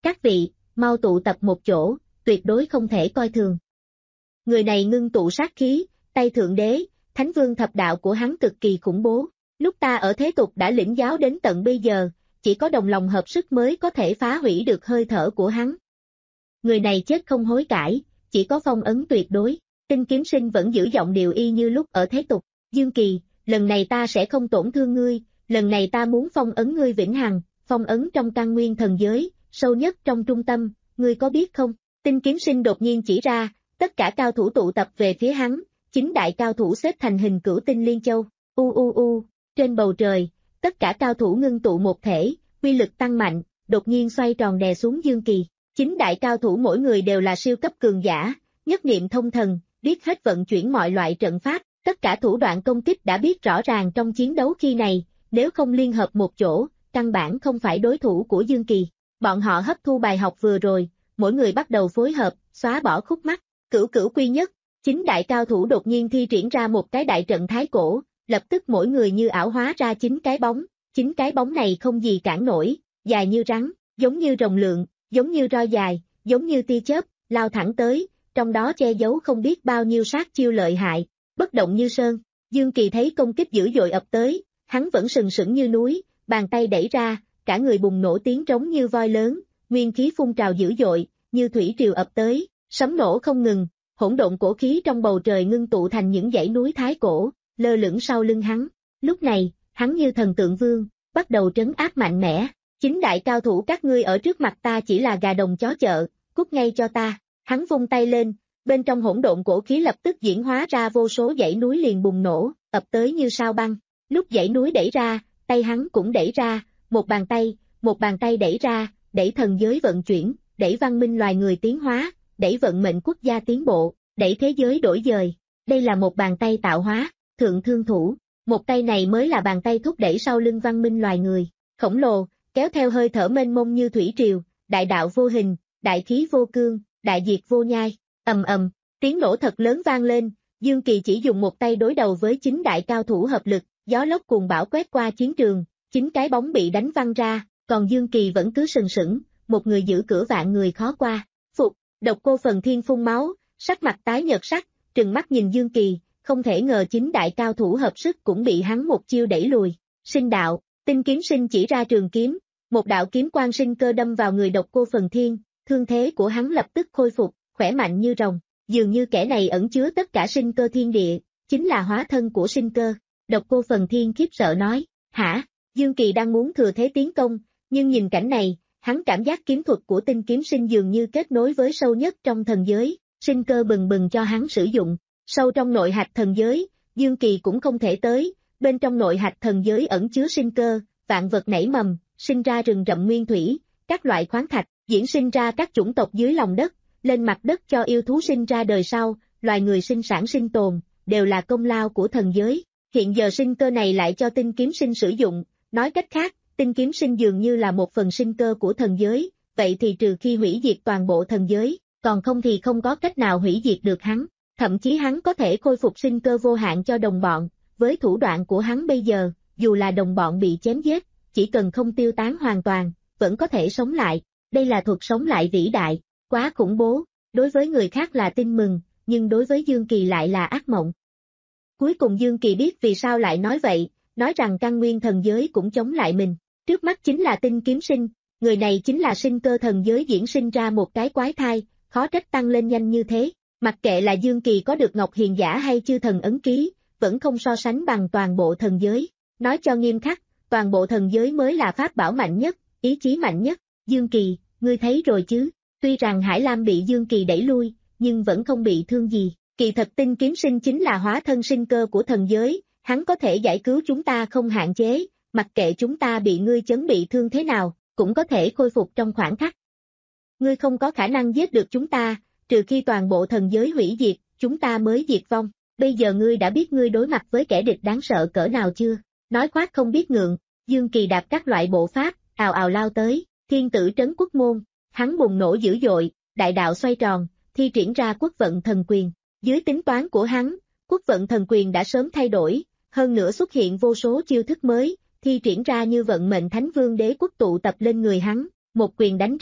Các vị, mau tụ tập một chỗ, tuyệt đối không thể coi thường. Người này ngưng tụ sát khí, tay thượng đế, thánh vương thập đạo của hắn cực kỳ khủng bố. Lúc ta ở thế tục đã lĩnh giáo đến tận bây giờ, chỉ có đồng lòng hợp sức mới có thể phá hủy được hơi thở của hắn. Người này chết không hối cải, chỉ có phong ấn tuyệt đối. Tinh Kiếm Sinh vẫn giữ giọng điệu y như lúc ở thế tục. Dương Kỳ, lần này ta sẽ không tổn thương ngươi, lần này ta muốn phong ấn ngươi vĩnh hằng, phong ấn trong căn nguyên thần giới, sâu nhất trong trung tâm, ngươi có biết không? Tinh Kiếm Sinh đột nhiên chỉ ra, tất cả cao thủ tụ tập về phía hắn, chính đại cao thủ xếp thành hình cửu tinh liên châu. U u u, trên bầu trời, tất cả cao thủ ngưng tụ một thể, quy lực tăng mạnh, đột nhiên xoay tròn đè xuống Dương Kỳ. Chính đại cao thủ mỗi người đều là siêu cấp cường giả, nhất niệm thông thần, biết hết vận chuyển mọi loại trận pháp, tất cả thủ đoạn công kích đã biết rõ ràng trong chiến đấu khi này, nếu không liên hợp một chỗ, căn bản không phải đối thủ của Dương Kỳ. Bọn họ hấp thu bài học vừa rồi, mỗi người bắt đầu phối hợp, xóa bỏ khúc mắc. Cửu cửu quy nhất, chính đại cao thủ đột nhiên thi triển ra một cái đại trận thái cổ, lập tức mỗi người như ảo hóa ra chín cái bóng, chín cái bóng này không gì cản nổi, dài như rắn, giống như rồng lượn, giống như roi dài, giống như tia chớp, lao thẳng tới, trong đó che giấu không biết bao nhiêu sát chiêu lợi hại, bất động như sơn. Dương Kỳ thấy công kích dữ dội ập tới, hắn vẫn sừng sững như núi, bàn tay đẩy ra, cả người bùng nổ tiếng trống như voi lớn, nguyên khí phun trào dữ dội, như thủy triều ập tới, sấm nổ không ngừng, hỗn độn cổ khí trong bầu trời ngưng tụ thành những dãy núi thái cổ, lơ lửng sau lưng hắn. Lúc này, hắn như thần tượng vương, bắt đầu trấn áp mạnh mẽ. Chính đại cao thủ các ngươi ở trước mặt ta chỉ là gà đồng chó chợ, cút ngay cho ta. Hắn vung tay lên, bên trong hỗn độn cổ khí lập tức diễn hóa ra vô số dãy núi liền bùng nổ, ập tới như sao băng. Lúc dãy núi đẩy ra, tay hắn cũng đẩy ra, một bàn tay, một bàn tay đẩy ra, đẩy thần giới vận chuyển, đẩy văn minh loài người tiến hóa, đẩy vận mệnh quốc gia tiến bộ, đẩy thế giới đổi dời. Đây là một bàn tay tạo hóa, thượng thương thủ. Một tay này mới là bàn tay thúc đẩy sau lưng văn minh loài người, khổng lồ, kéo theo hơi thở mênh mông như thủy triều, đại đạo vô hình, đại khí vô cương, đại diệt vô nhai. Ầm ầm, tiếng nổ thật lớn vang lên, Dương Kỳ chỉ dùng một tay đối đầu với chính đại cao thủ hợp lực, gió lốc cuồng bão quét qua chiến trường, chính cái bóng bị đánh văng ra, còn Dương Kỳ vẫn cứ sừng sững, một người giữ cửa vạn người khó qua. Phục, Độc Cô Phần Thiên phun máu, sắc mặt tái nhợt sắc, trừng mắt nhìn Dương Kỳ, không thể ngờ chính đại cao thủ hợp sức cũng bị hắn một chiêu đẩy lùi. Sinh đạo, Tinh Kiếm Sinh chỉ ra trường kiếm, một đạo kiếm quang sinh cơ đâm vào người Độc Cô Phần Thiên, thương thế của hắn lập tức khôi phục, khỏe mạnh như rồng, dường như kẻ này ẩn chứa tất cả sinh cơ thiên địa, chính là hóa thân của sinh cơ. Độc Cô Phần Thiên khiếp sợ nói, hả? Dương Kỳ đang muốn thừa thế tiến công, nhưng nhìn cảnh này, hắn cảm giác kiếm thuật của Tinh Kiếm Sinh dường như kết nối với sâu nhất trong thần giới, sinh cơ bừng bừng cho hắn sử dụng. Sâu trong nội hạch thần giới, Dương Kỳ cũng không thể tới, bên trong nội hạch thần giới ẩn chứa sinh cơ, vạn vật nảy mầm, sinh ra rừng rậm nguyên thủy, các loại khoáng thạch, diễn sinh ra các chủng tộc dưới lòng đất, lên mặt đất cho yêu thú sinh ra đời sau, loài người sinh sản sinh tồn, đều là công lao của thần giới. Hiện giờ sinh cơ này lại cho Tinh Kiếm Sinh sử dụng, nói cách khác, Tinh Kiếm Sinh dường như là một phần sinh cơ của thần giới, vậy thì trừ khi hủy diệt toàn bộ thần giới, còn không thì không có cách nào hủy diệt được hắn. Thậm chí hắn có thể khôi phục sinh cơ vô hạn cho đồng bọn, với thủ đoạn của hắn bây giờ, dù là đồng bọn bị chém giết, chỉ cần không tiêu tán hoàn toàn, vẫn có thể sống lại. Đây là thuật sống lại vĩ đại, quá khủng bố, đối với người khác là tin mừng, nhưng đối với Dương Kỳ lại là ác mộng. Cuối cùng Dương Kỳ biết vì sao lại nói vậy, nói rằng căn nguyên thần giới cũng chống lại mình. Trước mắt chính là Tinh Kiếm Sinh, người này chính là sinh cơ thần giới diễn sinh ra một cái quái thai, khó trách tăng lên nhanh như thế. Mặc kệ là Dương Kỳ có được Ngọc Hiền Giả hay chư thần ấn ký, vẫn không so sánh bằng toàn bộ thần giới. Nói cho nghiêm khắc, toàn bộ thần giới mới là pháp bảo mạnh nhất, ý chí mạnh nhất. Dương Kỳ, ngươi thấy rồi chứ, tuy rằng Hải Lam bị Dương Kỳ đẩy lui, nhưng vẫn không bị thương gì. Kỳ thật Tinh Kiếm Sinh chính là hóa thân sinh cơ của thần giới, hắn có thể giải cứu chúng ta không hạn chế, mặc kệ chúng ta bị ngươi chấn bị thương thế nào, cũng có thể khôi phục trong khoảng khắc. Ngươi không có khả năng giết được chúng ta, trừ khi toàn bộ thần giới hủy diệt, chúng ta mới diệt vong. Bây giờ ngươi đã biết ngươi đối mặt với kẻ địch đáng sợ cỡ nào chưa? Nói khoác không biết ngượng, Dương Kỳ đạp các loại bộ pháp, ào ào lao tới, thiên tử trấn quốc môn, hắn bùng nổ dữ dội, đại đạo xoay tròn, thi triển ra quốc vận thần quyền. Dưới tính toán của hắn, quốc vận thần quyền đã sớm thay đổi, hơn nữa xuất hiện vô số chiêu thức mới, thi triển ra như vận mệnh thánh vương đế quốc tụ tập lên người hắn, một quyền đánh ra,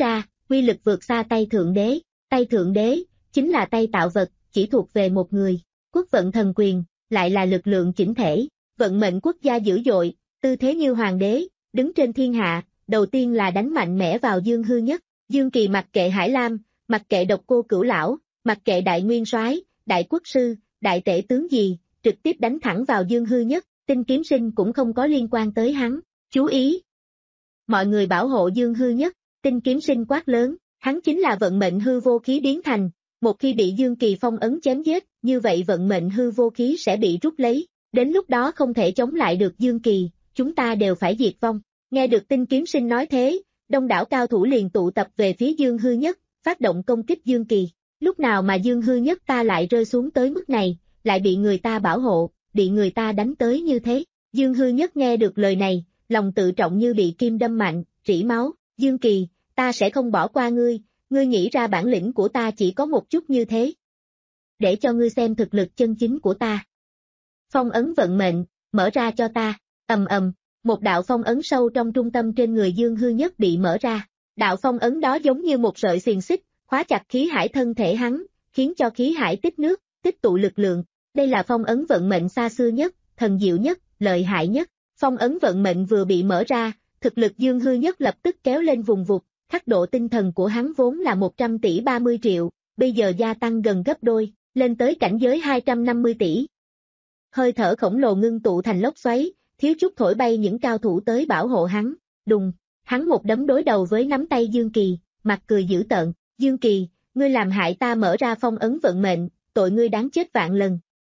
quy lực vượt xa tay Thượng Đế, tay Thượng Đế, chính là tay tạo vật, chỉ thuộc về một người, quốc vận thần quyền, lại là lực lượng chỉnh thể, vận mệnh quốc gia dữ dội, tư thế như hoàng đế, đứng trên thiên hạ, đầu tiên là đánh mạnh mẽ vào Dương Hư Nhất, Dương Kỳ mặc kệ Hải Lam, mặc kệ Độc Cô Cửu Lão, mặc kệ Đại Nguyên Soái, Đại Quốc Sư, Đại Tể Tướng gì, trực tiếp đánh thẳng vào Dương Hư Nhất, Tinh Kiếm Sinh cũng không có liên quan tới hắn, chú ý. Mọi người bảo hộ Dương Hư Nhất, Tinh Kiếm Sinh quát lớn, hắn chính là vận mệnh hư vô khí biến thành, một khi bị Dương Kỳ phong ấn chém giết, như vậy vận mệnh hư vô khí sẽ bị rút lấy, đến lúc đó không thể chống lại được Dương Kỳ, chúng ta đều phải diệt vong. Nghe được Tinh Kiếm Sinh nói thế, đông đảo cao thủ liền tụ tập về phía Dương Hư Nhất, phát động công kích Dương Kỳ. Lúc nào mà Dương Hư Nhất ta lại rơi xuống tới mức này, lại bị người ta bảo hộ, bị người ta đánh tới như thế. Dương Hư Nhất nghe được lời này, lòng tự trọng như bị kim đâm mạnh, rỉ máu. Dương Kỳ, ta sẽ không bỏ qua ngươi, ngươi nghĩ ra bản lĩnh của ta chỉ có một chút như thế. Để cho ngươi xem thực lực chân chính của ta. Phong ấn vận mệnh, mở ra cho ta, ầm ầm, một đạo phong ấn sâu trong trung tâm trên người Dương Hư Nhất bị mở ra. Đạo phong ấn đó giống như một sợi xiềng xích, khóa chặt khí hải thân thể hắn, khiến cho khí hải tích nước, tích tụ lực lượng. Đây là phong ấn vận mệnh xa xưa nhất, thần diệu nhất, lợi hại nhất. Phong ấn vận mệnh vừa bị mở ra, thực lực Dương Hư Nhất lập tức kéo lên vùng vụt, khắc độ tinh thần của hắn vốn là một trăm tỷ ba mươi triệu, bây giờ gia tăng gần gấp đôi, lên tới cảnh giới hai trăm năm mươi tỷ. Hơi thở khổng lồ ngưng tụ thành lốc xoáy, thiếu chút thổi bay những cao thủ tới bảo hộ hắn, đùng, hắn một đấm đối đầu với nắm tay Dương Kỳ, mặt cười dữ tợn, Dương Kỳ, ngươi làm hại ta mở ra phong ấn vận mệnh, tội ngươi đáng chết vạn lần.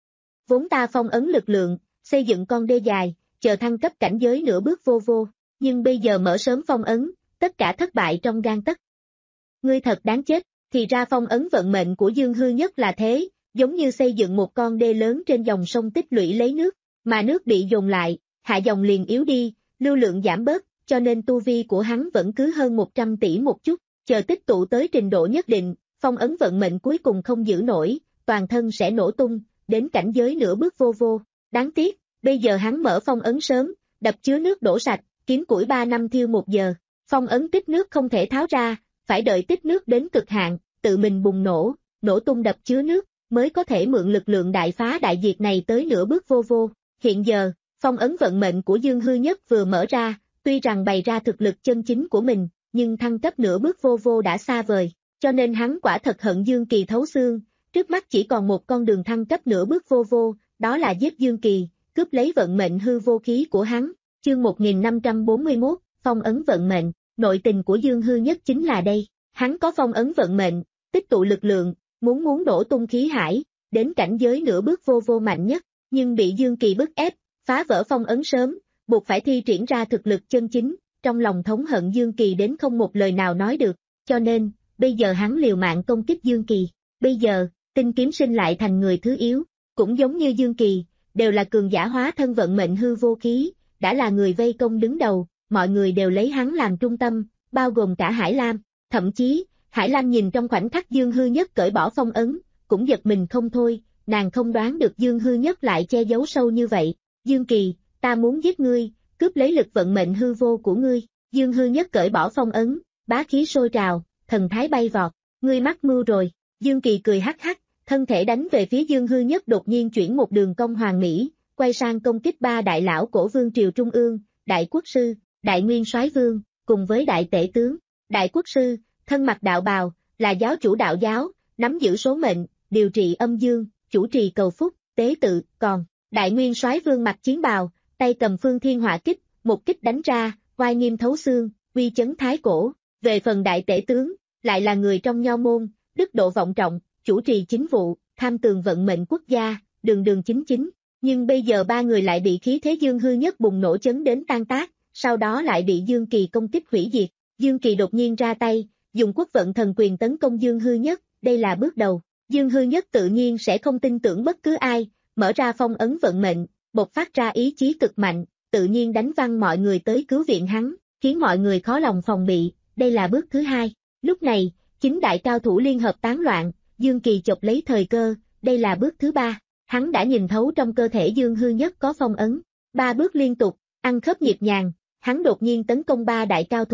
Vốn ta phong ấn lực lượng, xây dựng con đê dài, chờ thăng cấp cảnh giới nửa bước vô vô, nhưng bây giờ mở sớm phong ấn, tất cả thất bại trong gang tấc. Ngươi thật đáng chết, thì ra phong ấn vận mệnh của Dương Hư Nhất là thế, giống như xây dựng một con đê lớn trên dòng sông tích lũy lấy nước, mà nước bị dồn lại, hạ dòng liền yếu đi, lưu lượng giảm bớt, cho nên tu vi của hắn vẫn cứ hơn một trăm tỷ một chút, chờ tích tụ tới trình độ nhất định, phong ấn vận mệnh cuối cùng không giữ nổi, toàn thân sẽ nổ tung, đến cảnh giới nửa bước vô vô. Đáng tiếc, bây giờ hắn mở phong ấn sớm, đập chứa nước đổ sạch, kiếm củi ba năm thiêu một giờ, phong ấn tích nước không thể tháo ra, phải đợi tích nước đến cực hạn, tự mình bùng nổ, nổ tung đập chứa nước, mới có thể mượn lực lượng đại phá đại diệt này tới nửa bước vô vô. Hiện giờ, phong ấn vận mệnh của Dương Hư Nhất vừa mở ra, tuy rằng bày ra thực lực chân chính của mình, nhưng thăng cấp nửa bước vô vô đã xa vời, cho nên hắn quả thật hận Dương Kỳ thấu xương, trước mắt chỉ còn một con đường thăng cấp nửa bước vô vô, đó là giết Dương Kỳ, cướp lấy vận mệnh hư vô khí của hắn. Chương một nghìn năm trăm bốn mươi mốt, phong ấn vận mệnh, nội tình của Dương Hư Nhất chính là đây, hắn có phong ấn vận mệnh, tích tụ lực lượng, muốn muốn đổ tung khí hải, đến cảnh giới nửa bước vô vô mạnh nhất, nhưng bị Dương Kỳ bức ép, phá vỡ phong ấn sớm, buộc phải thi triển ra thực lực chân chính, trong lòng thống hận Dương Kỳ đến không một lời nào nói được, cho nên, bây giờ hắn liều mạng công kích Dương Kỳ, bây giờ, Tinh Kiếm Sinh lại thành người thứ yếu, cũng giống như Dương Kỳ, đều là cường giả hóa thân vận mệnh hư vô khí, đã là người vây công đứng đầu, mọi người đều lấy hắn làm trung tâm, bao gồm cả Hải Lam, thậm chí, Hải Lam nhìn trong khoảnh khắc Dương Hư Nhất cởi bỏ phong ấn, cũng giật mình không thôi, nàng không đoán được Dương Hư Nhất lại che giấu sâu như vậy. Dương Kỳ, ta muốn giết ngươi, cướp lấy lực vận mệnh hư vô của ngươi. Dương Hư Nhất cởi bỏ phong ấn, bá khí sôi trào, thần thái bay vọt, ngươi mắc mưu rồi. Dương Kỳ cười hắc hắc, thân thể đánh về phía Dương Hư Nhất đột nhiên chuyển một đường cong hoàn mỹ, quay sang công kích ba đại lão cổ vương triều trung ương, Đại Quốc Sư, Đại Nguyên Soái Vương, cùng với Đại Tể Tướng. Đại Quốc Sư, thân mặc đạo bào, là giáo chủ đạo giáo, nắm giữ số mệnh, điều trị âm dương, chủ trì cầu phúc, tế tự, còn Đại Nguyên Soái Vương mặc chiến bào, tay cầm phương thiên hỏa kích, một kích đánh ra, oai nghiêm thấu xương, uy chấn thái cổ. Về phần Đại Tể Tướng, lại là người trong nho môn, đức độ vọng trọng, chủ trì chính vụ, tham tường vận mệnh quốc gia, đường đường chính chính. Nhưng bây giờ ba người lại bị khí thế Dương Hư Nhất bùng nổ chấn đến tan tác, sau đó lại bị Dương Kỳ công kích hủy diệt. Dương Kỳ đột nhiên ra tay, dùng quốc vận thần quyền tấn công Dương Hư Nhất, đây là bước đầu. Dương Hư Nhất tự nhiên sẽ không tin tưởng bất cứ ai, mở ra phong ấn vận mệnh, bộc phát ra ý chí cực mạnh, tự nhiên đánh văng mọi người tới cứu viện hắn, khiến mọi người khó lòng phòng bị, đây là bước thứ hai. Lúc này, chính đại cao thủ liên hợp tán loạn, Dương Kỳ chộp lấy thời cơ, đây là bước thứ ba. Hắn đã nhìn thấu trong cơ thể Dương Hư Nhất có phong ấn, ba bước liên tục, ăn khớp nhịp nhàng, hắn đột nhiên tấn công ba đại cao thủ,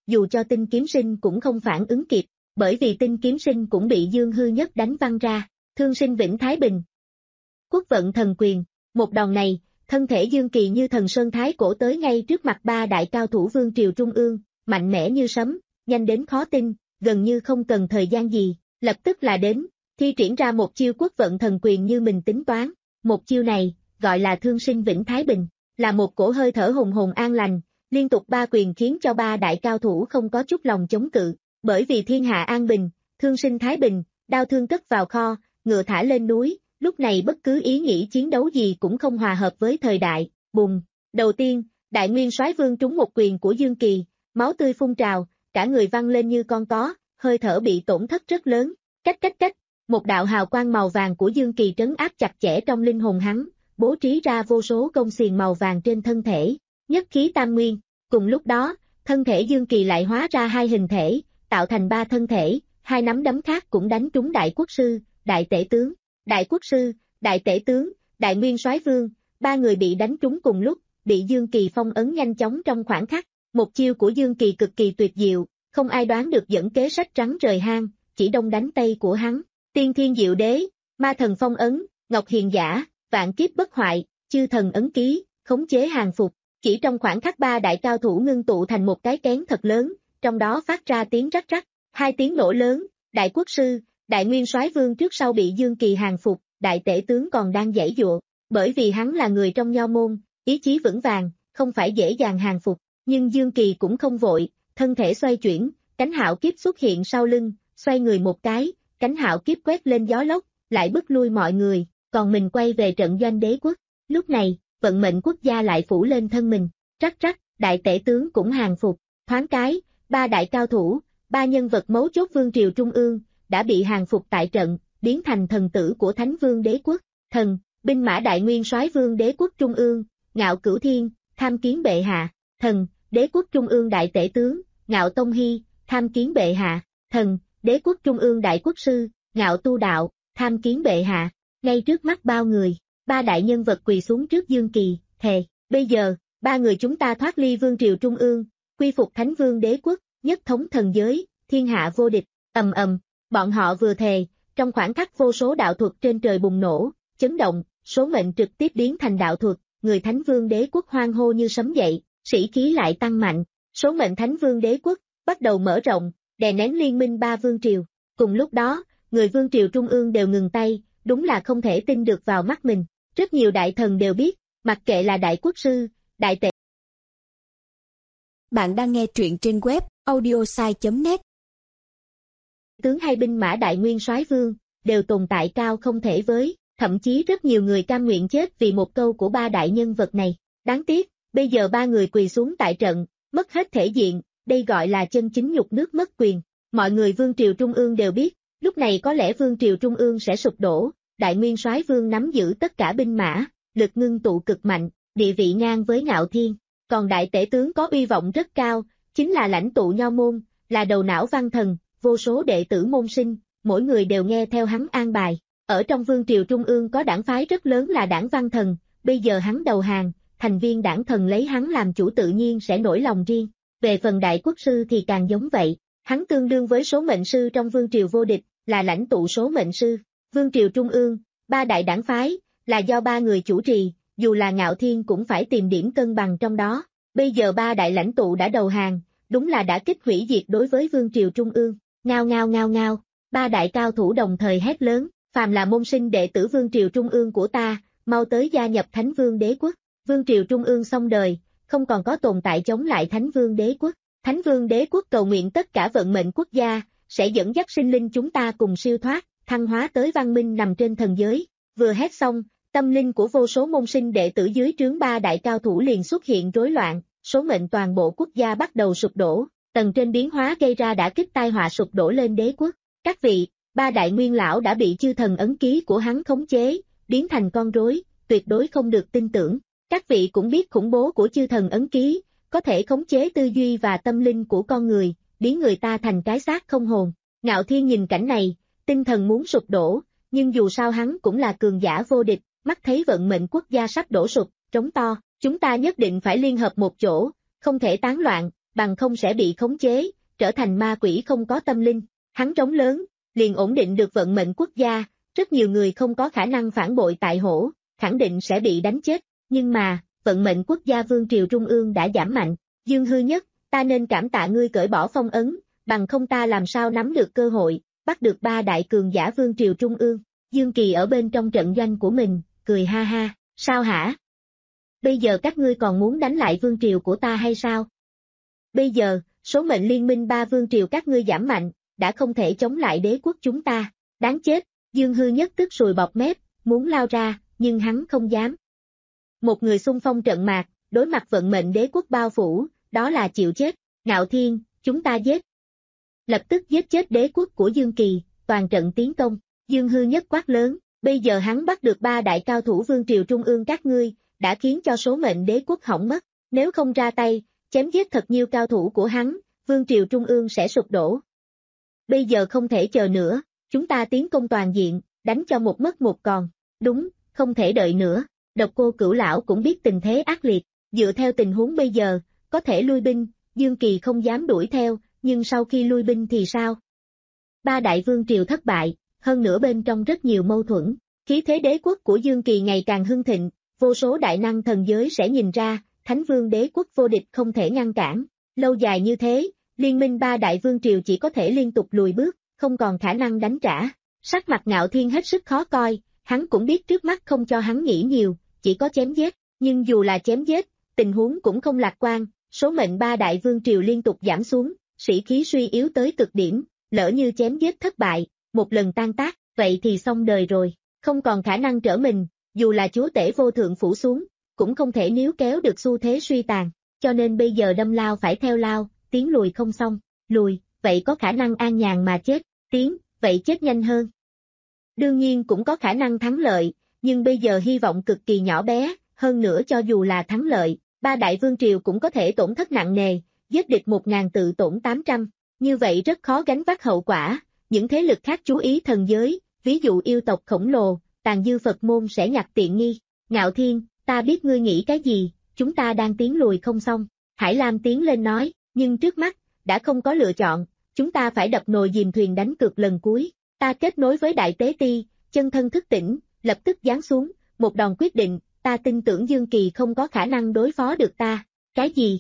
dù cho Tinh Kiếm Sinh cũng không phản ứng kịp, bởi vì Tinh Kiếm Sinh cũng bị Dương Hư Nhất đánh văng ra, thương sinh vĩnh Thái Bình. Quốc vận thần quyền, một đòn này, thân thể Dương Kỳ như thần sơn thái cổ tới ngay trước mặt ba đại cao thủ vương triều trung ương, mạnh mẽ như sấm, nhanh đến khó tin, gần như không cần thời gian gì, lập tức là đến, thi triển ra một chiêu quốc vận thần quyền như mình tính toán, một chiêu này, gọi là thương sinh vĩnh Thái Bình, là một cổ hơi thở hùng hồn an lành, liên tục ba quyền khiến cho ba đại cao thủ không có chút lòng chống cự, bởi vì thiên hạ an bình, thương sinh Thái Bình, đao thương cất vào kho, ngựa thả lên núi, lúc này bất cứ ý nghĩ chiến đấu gì cũng không hòa hợp với thời đại, bùng, đầu tiên, đại nguyên soái vương trúng một quyền của Dương Kỳ, máu tươi phun trào, cả người văng lên như con có, hơi thở bị tổn thất rất lớn, cách cách cách, một đạo hào quang màu vàng của Dương Kỳ trấn áp chặt chẽ trong linh hồn hắn, bố trí ra vô số công xiềng màu vàng trên thân thể, nhất khí tam nguyên, cùng lúc đó, thân thể Dương Kỳ lại hóa ra hai hình thể, tạo thành ba thân thể, hai nắm đấm khác cũng đánh trúng đại quốc sư, đại tể tướng, đại quốc sư, đại tể tướng, đại nguyên soái vương, ba người bị đánh trúng cùng lúc, bị Dương Kỳ phong ấn nhanh chóng trong khoảng khắc, một chiêu của Dương Kỳ cực kỳ tuyệt diệu, không ai đoán được dẫn kế sách trắng rời hang, chỉ đông đánh tây của hắn, tiên thiên diệu đế, ma thần phong ấn, ngọc hiền giả, vạn kiếp bất hoại, chư thần ấn ký, khống chế hàng phục, chỉ trong khoảng khắc ba đại cao thủ ngưng tụ thành một cái kén thật lớn, trong đó phát ra tiếng rắc rắc, hai tiếng nổ lớn, đại quốc sư, đại nguyên soái vương trước sau bị Dương Kỳ hàng phục, đại tể tướng còn đang giãy giụa, bởi vì hắn là người trong nho môn, ý chí vững vàng, không phải dễ dàng hàng phục, nhưng Dương Kỳ cũng không vội, thân thể xoay chuyển, cánh hạo kiếp xuất hiện sau lưng, xoay người một cái, cánh hạo kiếp quét lên gió lốc, lại bức lui mọi người, còn mình quay về trận doanh đế quốc, lúc này, vận mệnh quốc gia lại phủ lên thân mình, rắc rắc, đại tể tướng cũng hàng phục, thoáng cái, ba đại cao thủ, ba nhân vật mấu chốt vương triều trung ương, đã bị hàng phục tại trận, biến thành thần tử của Thánh Vương Đế Quốc, thần, binh mã đại nguyên soái vương Đế Quốc Trung ương, Ngạo Cửu Thiên, tham kiến bệ hạ, thần, Đế Quốc Trung ương đại tể tướng, Ngạo Tông Hy, tham kiến bệ hạ, thần, Đế Quốc Trung ương đại quốc sư, Ngạo Tu Đạo, tham kiến bệ hạ, ngay trước mắt bao người, ba đại nhân vật quỳ xuống trước Dương Kỳ, thề, bây giờ, ba người chúng ta thoát ly vương triều trung ương, quy phục Thánh Vương Đế Quốc, nhất thống thần giới, thiên hạ vô địch, ầm ầm. Bọn họ vừa thề, trong khoảng khắc vô số đạo thuật trên trời bùng nổ, chấn động, số mệnh trực tiếp biến thành đạo thuật, người Thánh Vương Đế Quốc hoan hô như sấm dậy, sĩ khí lại tăng mạnh, số mệnh Thánh Vương Đế Quốc bắt đầu mở rộng, đè nén liên minh ba vương triều. Cùng lúc đó, người vương triều trung ương đều ngừng tay, đúng là không thể tin được vào mắt mình. Rất nhiều đại thần đều biết, mặc kệ là đại quốc sư, đại tể. Bạn đang nghe truyện trên web audiosai chấm net. Tướng hay binh mã đại nguyên soái vương, đều tồn tại cao không thể với, thậm chí rất nhiều người cam nguyện chết vì một câu của ba đại nhân vật này. Đáng tiếc, bây giờ ba người quỳ xuống tại trận, mất hết thể diện, đây gọi là chân chính nhục nước mất quyền. Mọi người vương triều trung ương đều biết, lúc này có lẽ vương triều trung ương sẽ sụp đổ, đại nguyên soái vương nắm giữ tất cả binh mã, lực ngưng tụ cực mạnh, địa vị ngang với Ngạo Thiên. Còn đại tể tướng có uy vọng rất cao, chính là lãnh tụ nho môn, là đầu não văn thần, vô số đệ tử môn sinh, mỗi người đều nghe theo hắn an bài. Ở trong vương triều trung ương có đảng phái rất lớn là đảng văn thần, bây giờ hắn đầu hàng, thành viên đảng thần lấy hắn làm chủ tự nhiên sẽ nổi lòng riêng. Về phần đại quốc sư thì càng giống vậy, hắn tương đương với số mệnh sư trong vương triều vô địch, là lãnh tụ số mệnh sư. Vương triều trung ương, ba đại đảng phái, là do ba người chủ trì, dù là Ngạo Thiên cũng phải tìm điểm cân bằng trong đó. Bây giờ ba đại lãnh tụ đã đầu hàng, đúng là đã kích hủy diệt đối với vương triều trung ương. Ngao ngao ngao ngao, ba đại cao thủ đồng thời hét lớn, phàm là môn sinh đệ tử vương triều trung ương của ta, mau tới gia nhập Thánh Vương Đế Quốc. Vương triều trung ương xong đời, không còn có tồn tại chống lại Thánh Vương Đế Quốc. Thánh Vương Đế Quốc cầu nguyện tất cả vận mệnh quốc gia, sẽ dẫn dắt sinh linh chúng ta cùng siêu thoát, thăng hóa tới văn minh nằm trên thần giới. Vừa hét xong, tâm linh của vô số môn sinh đệ tử dưới trướng ba đại cao thủ liền xuất hiện rối loạn, số mệnh toàn bộ quốc gia bắt đầu sụp đổ, tầng trên biến hóa gây ra đã kích tai họa sụp đổ lên đế quốc. Các vị, ba đại nguyên lão đã bị chư thần ấn ký của hắn khống chế, biến thành con rối, tuyệt đối không được tin tưởng. Các vị cũng biết khủng bố của chư thần ấn ký, có thể khống chế tư duy và tâm linh của con người, biến người ta thành cái xác không hồn. Ngạo Thiên nhìn cảnh này, tinh thần muốn sụp đổ, nhưng dù sao hắn cũng là cường giả vô địch, mắt thấy vận mệnh quốc gia sắp đổ sụp, trống to, chúng ta nhất định phải liên hợp một chỗ, không thể tán loạn, bằng không sẽ bị khống chế, trở thành ma quỷ không có tâm linh. Hắn trống lớn, liền ổn định được vận mệnh quốc gia, rất nhiều người không có khả năng phản bội tại hổ, khẳng định sẽ bị đánh chết, nhưng mà, vận mệnh quốc gia vương triều trung ương đã giảm mạnh. Dương Hư Nhất, ta nên cảm tạ ngươi cởi bỏ phong ấn, bằng không ta làm sao nắm được cơ hội, bắt được ba đại cường giả vương triều trung ương. Dương Kỳ ở bên trong trận doanh của mình, cười ha ha, sao hả? Bây giờ các ngươi còn muốn đánh lại vương triều của ta hay sao? Bây giờ, số mệnh liên minh ba vương triều các ngươi giảm mạnh, đã không thể chống lại đế quốc chúng ta, đáng chết. Dương Hư Nhất tức sùi bọt mép, muốn lao ra, nhưng hắn không dám. Một người xung phong trận mạc, đối mặt vận mệnh đế quốc bao phủ, đó là chịu chết. Ngạo Thiên, chúng ta giết. Lập tức giết chết đế quốc của Dương Kỳ, toàn trận tiến công. Dương Hư Nhất quát lớn, bây giờ hắn bắt được ba đại cao thủ vương triều trung ương các ngươi, đã khiến cho số mệnh đế quốc hỏng mất. Nếu không ra tay, chém giết thật nhiều cao thủ của hắn, vương triều trung ương sẽ sụp đổ. Bây giờ không thể chờ nữa, chúng ta tiến công toàn diện, đánh cho một mất một còn. Đúng, không thể đợi nữa. Độc Cô Cửu Lão cũng biết tình thế ác liệt, dựa theo tình huống bây giờ, có thể lui binh, Dương Kỳ không dám đuổi theo, nhưng sau khi lui binh thì sao? Ba đại vương triều thất bại, hơn nữa bên trong rất nhiều mâu thuẫn, khí thế đế quốc của Dương Kỳ ngày càng hưng thịnh, vô số đại năng thần giới sẽ nhìn ra, Thánh Vương đế quốc vô địch không thể ngăn cản. Lâu dài như thế, liên minh ba đại vương triều chỉ có thể liên tục lùi bước, không còn khả năng đánh trả. Sắc mặt Ngạo Thiên hết sức khó coi, hắn cũng biết trước mắt không cho hắn nghĩ nhiều, chỉ có chém giết, nhưng dù là chém giết, tình huống cũng không lạc quan, số mệnh ba đại vương triều liên tục giảm xuống, sĩ khí suy yếu tới cực điểm, lỡ như chém giết thất bại, một lần tan tác, vậy thì xong đời rồi, không còn khả năng trở mình, dù là chúa tể vô thượng phủ xuống, cũng không thể níu kéo được xu thế suy tàn, cho nên bây giờ đâm lao phải theo lao, tiến lùi không xong, lùi, vậy có khả năng an nhàn mà chết, tiến, vậy chết nhanh hơn. Đương nhiên cũng có khả năng thắng lợi, nhưng bây giờ hy vọng cực kỳ nhỏ bé, hơn nữa cho dù là thắng lợi, ba đại vương triều cũng có thể tổn thất nặng nề, giết địch một ngàn tự tổn tám trăm, như vậy rất khó gánh vác hậu quả, những thế lực khác chú ý thần giới, ví dụ yêu tộc khổng lồ, tàn dư Phật môn sẽ nhặt tiện nghi. Ngạo Thiên, ta biết ngươi nghĩ cái gì, chúng ta đang tiến lùi không xong. Hải Lam tiến lên nói, nhưng trước mắt, đã không có lựa chọn, chúng ta phải đập nồi dìm thuyền đánh cược lần cuối. Ta kết nối với Đại Tế Ti, chân thân thức tỉnh, lập tức giáng xuống, một đòn quyết định, ta tin tưởng Dương Kỳ không có khả năng đối phó được ta. Cái gì?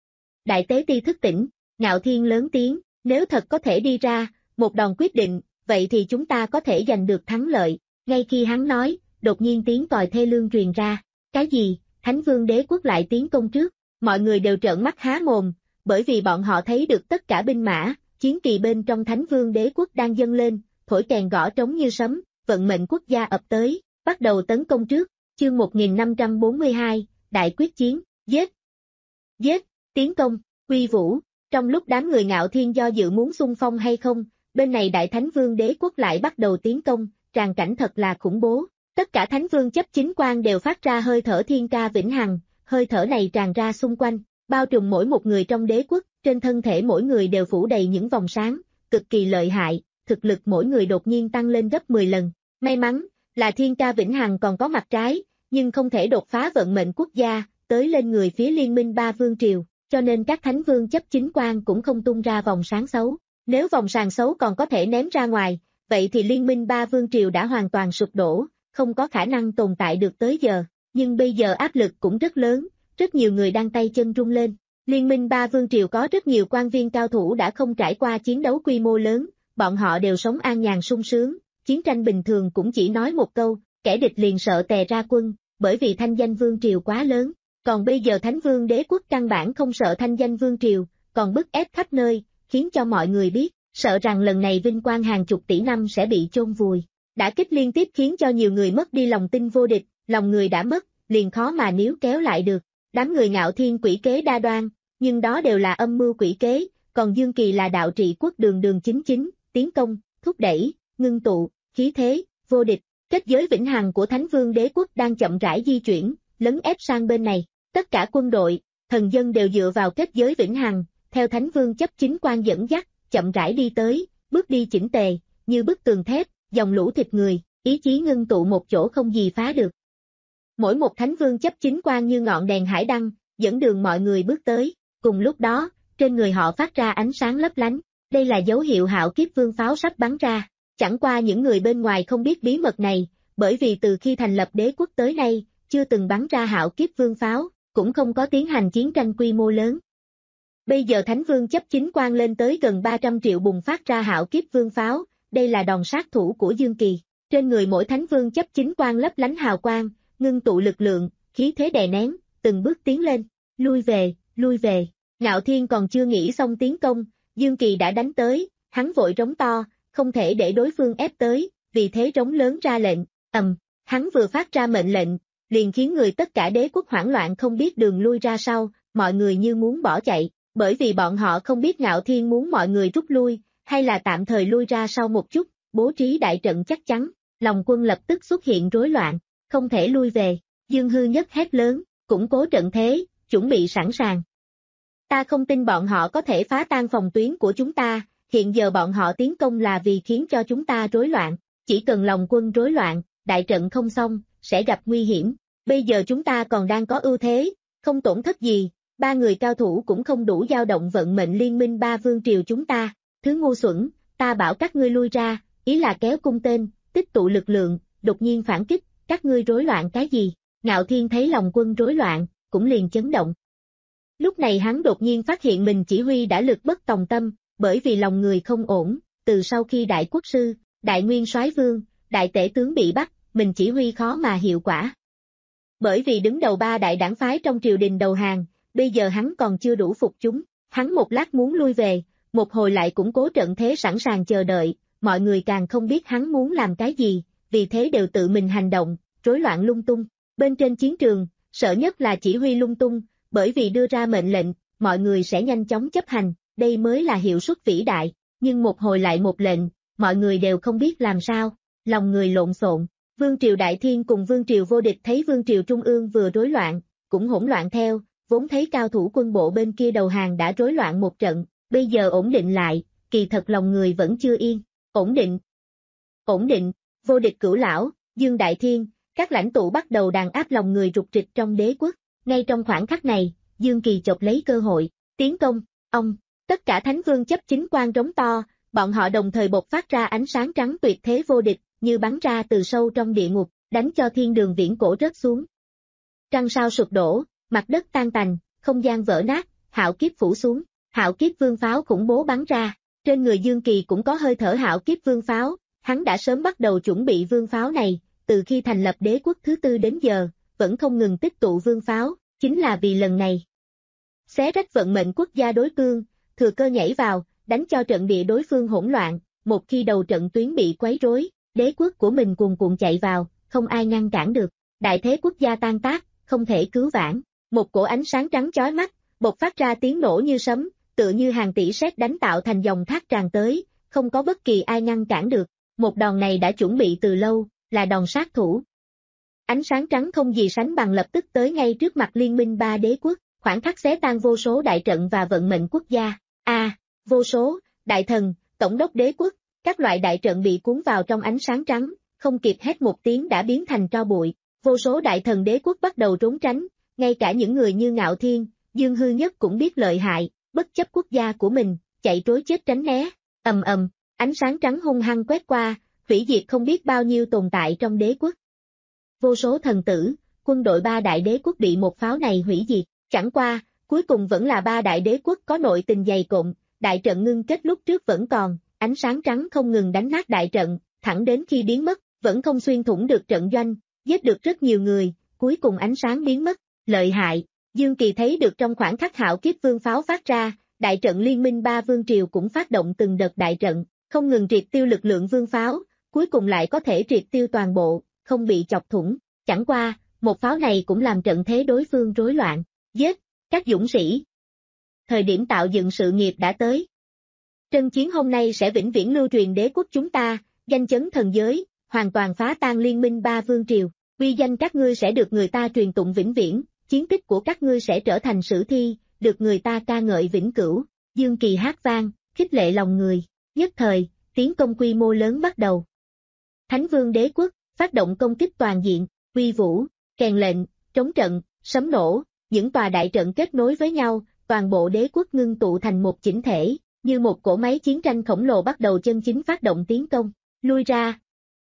Đại Tế Ti thức tỉnh, Ngạo Thiên lớn tiếng, nếu thật có thể đi ra, một đòn quyết định, vậy thì chúng ta có thể giành được thắng lợi. Ngay khi hắn nói, đột nhiên tiếng còi thê lương truyền ra. Cái gì? Thánh Vương đế quốc lại tiến công trước. Mọi người đều trợn mắt há mồm, bởi vì bọn họ thấy được tất cả binh mã, chiến kỳ bên trong Thánh Vương đế quốc đang dâng lên, thổi kèn gõ trống như sấm, vận mệnh quốc gia ập tới, bắt đầu tấn công trước. Chương một nghìn năm trăm bốn mươi hai, Đại quyết chiến, giết, giết, tiến công, uy vũ. Trong lúc đám người Ngạo Thiên do dự muốn xung phong hay không, bên này Đại Thánh Vương đế quốc lại bắt đầu tiến công, tràn cảnh thật là khủng bố. Tất cả Thánh Vương chấp chính quan đều phát ra hơi thở thiên ca vĩnh hằng, hơi thở này tràn ra xung quanh, bao trùm mỗi một người trong đế quốc, trên thân thể mỗi người đều phủ đầy những vòng sáng, cực kỳ lợi hại, thực lực mỗi người đột nhiên tăng lên gấp mười lần. May mắn là thiên ca vĩnh hằng còn có mặt trái, nhưng không thể đột phá vận mệnh quốc gia, tới lên người phía liên minh ba vương triều, cho nên các thánh vương chấp chính quan cũng không tung ra vòng sáng xấu. Nếu vòng sàn xấu còn có thể ném ra ngoài, vậy thì liên minh ba vương triều đã hoàn toàn sụp đổ, không có khả năng tồn tại được tới giờ. Nhưng bây giờ áp lực cũng rất lớn, rất nhiều người đang tay chân run lên. Liên minh ba vương triều có rất nhiều quan viên cao thủ đã không trải qua chiến đấu quy mô lớn, bọn họ đều sống an nhàn sung sướng, chiến tranh bình thường cũng chỉ nói một câu, kẻ địch liền sợ tè ra quân, bởi vì thanh danh vương triều quá lớn. Còn bây giờ Thánh Vương đế quốc căn bản không sợ thanh danh vương triều, còn bức ép khắp nơi, khiến cho mọi người biết, sợ rằng lần này vinh quang hàng chục tỷ năm sẽ bị chôn vùi. Đả kích liên tiếp khiến cho nhiều người mất đi lòng tin vô địch, lòng người đã mất, liền khó mà níu kéo lại được. Đám người Ngạo Thiên quỷ kế đa đoan, nhưng đó đều là âm mưu quỷ kế, còn Dương Kỳ là đạo trị quốc đường đường chính chính, tiến công, thúc đẩy, ngưng tụ, khí thế, vô địch. Kết giới vĩnh hằng của Thánh Vương đế quốc đang chậm rãi di chuyển, lấn ép sang bên này. Tất cả quân đội, thần dân đều dựa vào kết giới vĩnh hằng, theo Thánh Vương chấp chính quan dẫn dắt, chậm rãi đi tới, bước đi chỉnh tề, như bức tường thép, dòng lũ thịt người, ý chí ngưng tụ một chỗ không gì phá được. Mỗi một Thánh Vương chấp chính quan như ngọn đèn hải đăng, dẫn đường mọi người bước tới. Cùng lúc đó, trên người họ phát ra ánh sáng lấp lánh, đây là dấu hiệu hạo kiếp vương pháo sắp bắn ra. Chẳng qua những người bên ngoài không biết bí mật này, bởi vì từ khi thành lập đế quốc tới nay, chưa từng bắn ra hạo kiếp vương pháo, cũng không có tiến hành chiến tranh quy mô lớn. Bây giờ Thánh Vương chấp chính quan lên tới gần ba trăm triệu bùng phát ra hạo kiếp vương pháo, đây là đòn sát thủ của Dương Kỳ. Trên người mỗi Thánh Vương chấp chính quan lấp lánh hào quang, ngưng tụ lực lượng, khí thế đè nén, từng bước tiến lên, lui về, lui về. Ngạo Thiên còn chưa nghĩ xong tiến công, Dương Kỳ đã đánh tới, hắn vội rống to, không thể để đối phương ép tới, vì thế rống lớn ra lệnh, ầm, hắn vừa phát ra mệnh lệnh, liền khiến người tất cả đế quốc hoảng loạn không biết đường lui ra sau, mọi người như muốn bỏ chạy, bởi vì bọn họ không biết Ngạo Thiên muốn mọi người rút lui, hay là tạm thời lui ra sau một chút, bố trí đại trận chắc chắn, lòng quân lập tức xuất hiện rối loạn, không thể lui về, Dương Hư Nhất hét lớn, củng cố trận thế, chuẩn bị sẵn sàng. Ta không tin bọn họ có thể phá tan phòng tuyến của chúng ta, hiện giờ bọn họ tiến công là vì khiến cho chúng ta rối loạn, chỉ cần lòng quân rối loạn, đại trận không xong, sẽ gặp nguy hiểm, bây giờ chúng ta còn đang có ưu thế, không tổn thất gì, ba người cao thủ cũng không đủ dao động vận mệnh liên minh ba vương triều chúng ta, thứ ngu xuẩn, ta bảo các ngươi lui ra, ý là kéo cung tên, tích tụ lực lượng, đột nhiên phản kích, các ngươi rối loạn cái gì, Ngạo Thiên thấy lòng quân rối loạn, cũng liền chấn động. Lúc này hắn đột nhiên phát hiện mình chỉ huy đã lực bất tòng tâm, bởi vì lòng người không ổn, từ sau khi đại quốc sư, đại nguyên soái vương, đại tể tướng bị bắt, mình chỉ huy khó mà hiệu quả. Bởi vì đứng đầu ba đại đảng phái trong triều đình đầu hàng, bây giờ hắn còn chưa đủ phục chúng, hắn một lát muốn lui về, một hồi lại củng cố trận thế sẵn sàng chờ đợi, mọi người càng không biết hắn muốn làm cái gì, vì thế đều tự mình hành động, rối loạn lung tung. Bên trên chiến trường, sợ nhất là chỉ huy lung tung, bởi vì đưa ra mệnh lệnh, mọi người sẽ nhanh chóng chấp hành, đây mới là hiệu suất vĩ đại, nhưng một hồi lại một lệnh, mọi người đều không biết làm sao, lòng người lộn xộn. Vương triều Đại Thiên cùng Vương triều Vô Địch thấy Vương triều Trung ương vừa rối loạn, cũng hỗn loạn theo, vốn thấy cao thủ quân bộ bên kia đầu hàng đã rối loạn một trận, bây giờ ổn định lại, kỳ thật lòng người vẫn chưa yên, ổn định, ổn định, Vô Địch Cửu Lão, Dương Đại Thiên, các lãnh tụ bắt đầu đàn áp lòng người rục rịch trong đế quốc, ngay trong khoảng khắc này, Dương Kỳ chộp lấy cơ hội, tiến công, ông, tất cả Thánh Vương chấp chính quan rống to, bọn họ đồng thời bộc phát ra ánh sáng trắng tuyệt thế vô địch, như bắn ra từ sâu trong địa ngục, đánh cho thiên đường viễn cổ rớt xuống. Trăng sao sụp đổ, mặt đất tan tành, không gian vỡ nát, hạo kiếp phủ xuống, hạo kiếp vương pháo khủng bố bắn ra, trên người Dương Kỳ cũng có hơi thở hạo kiếp vương pháo, hắn đã sớm bắt đầu chuẩn bị vương pháo này, từ khi thành lập đế quốc thứ tư đến giờ, vẫn không ngừng tích tụ vương pháo, chính là vì lần này. Xé rách vận mệnh quốc gia đối phương, thừa cơ nhảy vào, đánh cho trận địa đối phương hỗn loạn, một khi đầu trận tuyến bị quấy rối, đế quốc của mình cuồn cuộn chạy vào, không ai ngăn cản được, đại thế quốc gia tan tác, không thể cứu vãn, một cổ ánh sáng trắng chói mắt, bộc phát ra tiếng nổ như sấm, tựa như hàng tỷ sét đánh tạo thành dòng thác tràn tới, không có bất kỳ ai ngăn cản được, một đòn này đã chuẩn bị từ lâu, là đòn sát thủ. Ánh sáng trắng không gì sánh bằng lập tức tới ngay trước mặt liên minh ba đế quốc, khoảng khắc xé tan vô số đại trận và vận mệnh quốc gia, a à, vô số, đại thần, tổng đốc đế quốc, các loại đại trận bị cuốn vào trong ánh sáng trắng, không kịp hét một tiếng đã biến thành tro bụi, vô số đại thần đế quốc bắt đầu trốn tránh, ngay cả những người như Ngạo Thiên, Dương Hư Nhất cũng biết lợi hại, bất chấp quốc gia của mình, chạy trối chết tránh né, ầm ầm, ánh sáng trắng hung hăng quét qua, hủy diệt không biết bao nhiêu tồn tại trong đế quốc. Vô số thần tử, quân đội ba đại đế quốc bị một pháo này hủy diệt, chẳng qua, cuối cùng vẫn là ba đại đế quốc có nội tình dày cộm, đại trận ngưng kết lúc trước vẫn còn, ánh sáng trắng không ngừng đánh nát đại trận, thẳng đến khi biến mất, vẫn không xuyên thủng được trận doanh, giết được rất nhiều người, cuối cùng ánh sáng biến mất, lợi hại, Dương Kỳ thấy được trong khoảng khắc hạo kiếp vương pháo phát ra, đại trận liên minh ba vương triều cũng phát động từng đợt đại trận, không ngừng triệt tiêu lực lượng vương pháo, cuối cùng lại có thể triệt tiêu toàn bộ, không bị chọc thủng, chẳng qua, một pháo này cũng làm trận thế đối phương rối loạn, giết, các dũng sĩ. Thời điểm tạo dựng sự nghiệp đã tới. Trận chiến hôm nay sẽ vĩnh viễn lưu truyền đế quốc chúng ta, danh chấn thần giới, hoàn toàn phá tan liên minh ba vương triều, uy danh các ngươi sẽ được người ta truyền tụng vĩnh viễn, chiến tích của các ngươi sẽ trở thành sử thi, được người ta ca ngợi vĩnh cửu, Dương Kỳ hát vang, khích lệ lòng người, nhất thời, tiến công quy mô lớn bắt đầu. Thánh Vương đế quốc, phát động công kích toàn diện, uy vũ, kèn lệnh, trống trận, sấm nổ, những tòa đại trận kết nối với nhau, toàn bộ đế quốc ngưng tụ thành một chỉnh thể, như một cỗ máy chiến tranh khổng lồ bắt đầu chân chính phát động tiến công, lui ra,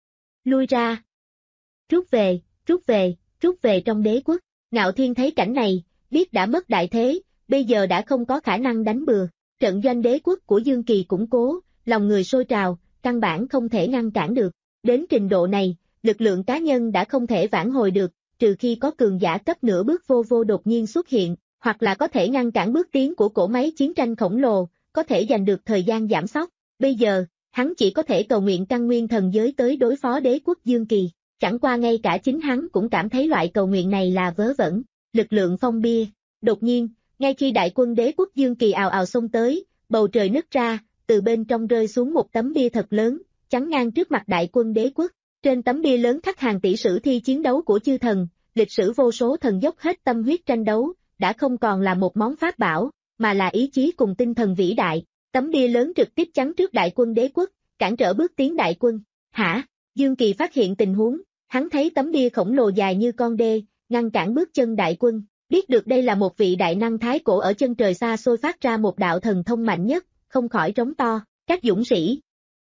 lui ra, rút về, rút về, rút về trong đế quốc. Ngạo Thiên thấy cảnh này, biết đã mất đại thế, bây giờ đã không có khả năng đánh bừa, trận doanh đế quốc của Dương Kỳ củng cố, lòng người sôi trào, căn bản không thể ngăn cản được, đến trình độ này, lực lượng cá nhân đã không thể vãn hồi được, trừ khi có cường giả cấp nửa bước vô vô đột nhiên xuất hiện, hoặc là có thể ngăn cản bước tiến của cỗ máy chiến tranh khổng lồ, có thể giành được thời gian giảm sóc. Bây giờ, hắn chỉ có thể cầu nguyện căn nguyên thần giới tới đối phó đế quốc Dương Kỳ, chẳng qua ngay cả chính hắn cũng cảm thấy loại cầu nguyện này là vớ vẩn. Lực lượng phong bia, đột nhiên, ngay khi đại quân đế quốc Dương Kỳ ào ào xông tới, bầu trời nứt ra, từ bên trong rơi xuống một tấm bia thật lớn, chắn ngang trước mặt đại quân đế quốc. Trên tấm bia lớn khắc hàng tỷ sử thi chiến đấu của chư thần, lịch sử vô số thần dốc hết tâm huyết tranh đấu, đã không còn là một món pháp bảo, mà là ý chí cùng tinh thần vĩ đại. Tấm bia lớn trực tiếp chắn trước đại quân đế quốc, cản trở bước tiến đại quân. Hả? Dương Kỳ phát hiện tình huống, hắn thấy tấm bia khổng lồ dài như con đê, ngăn cản bước chân đại quân, biết được đây là một vị đại năng thái cổ ở chân trời xa xôi phát ra một đạo thần thông mạnh nhất, không khỏi trống to, các dũng sĩ.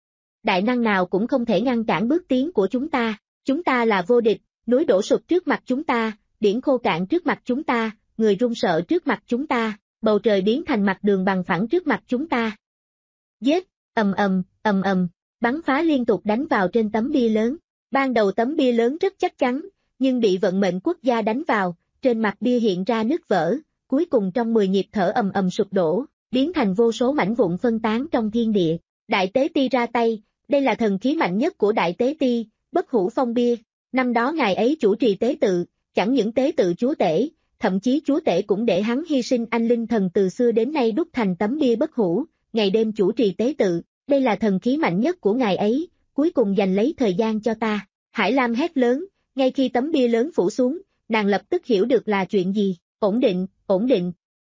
Đại năng nào cũng không thể ngăn cản bước tiến của chúng ta, chúng ta là vô địch, núi đổ sụp trước mặt chúng ta, biển khô cạn trước mặt chúng ta, người run sợ trước mặt chúng ta, bầu trời biến thành mặt đường bằng phẳng trước mặt chúng ta. Giết, ầm ầm, ầm ầm, bắn phá liên tục đánh vào trên tấm bia lớn. Ban đầu tấm bia lớn rất chắc chắn, nhưng bị vận mệnh quốc gia đánh vào, trên mặt bia hiện ra nứt vỡ, cuối cùng trong mười nhịp thở ầm ầm sụp đổ, biến thành vô số mảnh vụn phân tán trong thiên địa. Đại tế ti ra tay, đây là thần khí mạnh nhất của đại tế ti, bất hủ phong bia. Năm đó ngài ấy chủ trì tế tự, chẳng những tế tự chúa tể, thậm chí chúa tể cũng để hắn hy sinh anh linh thần từ xưa đến nay đúc thành tấm bia bất hủ, ngày đêm chủ trì tế tự, đây là thần khí mạnh nhất của ngài ấy, cuối cùng dành lấy thời gian cho ta. Hải Lam hét lớn, ngay khi tấm bia lớn phủ xuống, nàng lập tức hiểu được là chuyện gì, ổn định, ổn định.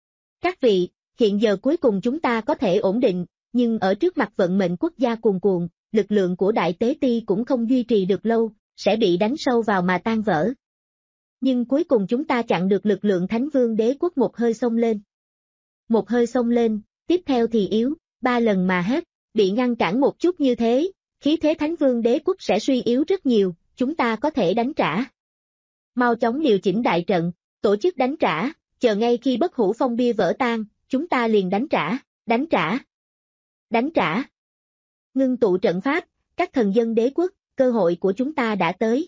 Các vị, hiện giờ cuối cùng chúng ta có thể ổn định, nhưng ở trước mặt vận mệnh quốc gia cuồn cuộn, lực lượng của đại tế ti cũng không duy trì được lâu, sẽ bị đánh sâu vào mà tan vỡ. Nhưng cuối cùng chúng ta chặn được lực lượng Thánh Vương đế quốc một hơi xông lên. Một hơi xông lên, tiếp theo thì yếu, ba lần mà hết, bị ngăn cản một chút như thế, khí thế Thánh Vương đế quốc sẽ suy yếu rất nhiều, chúng ta có thể đánh trả. Mau chóng điều chỉnh đại trận, tổ chức đánh trả, chờ ngay khi bất hủ phong bia vỡ tan, chúng ta liền đánh trả, đánh trả, đánh trả. Ngưng tụ trận pháp, các thần dân đế quốc, cơ hội của chúng ta đã tới.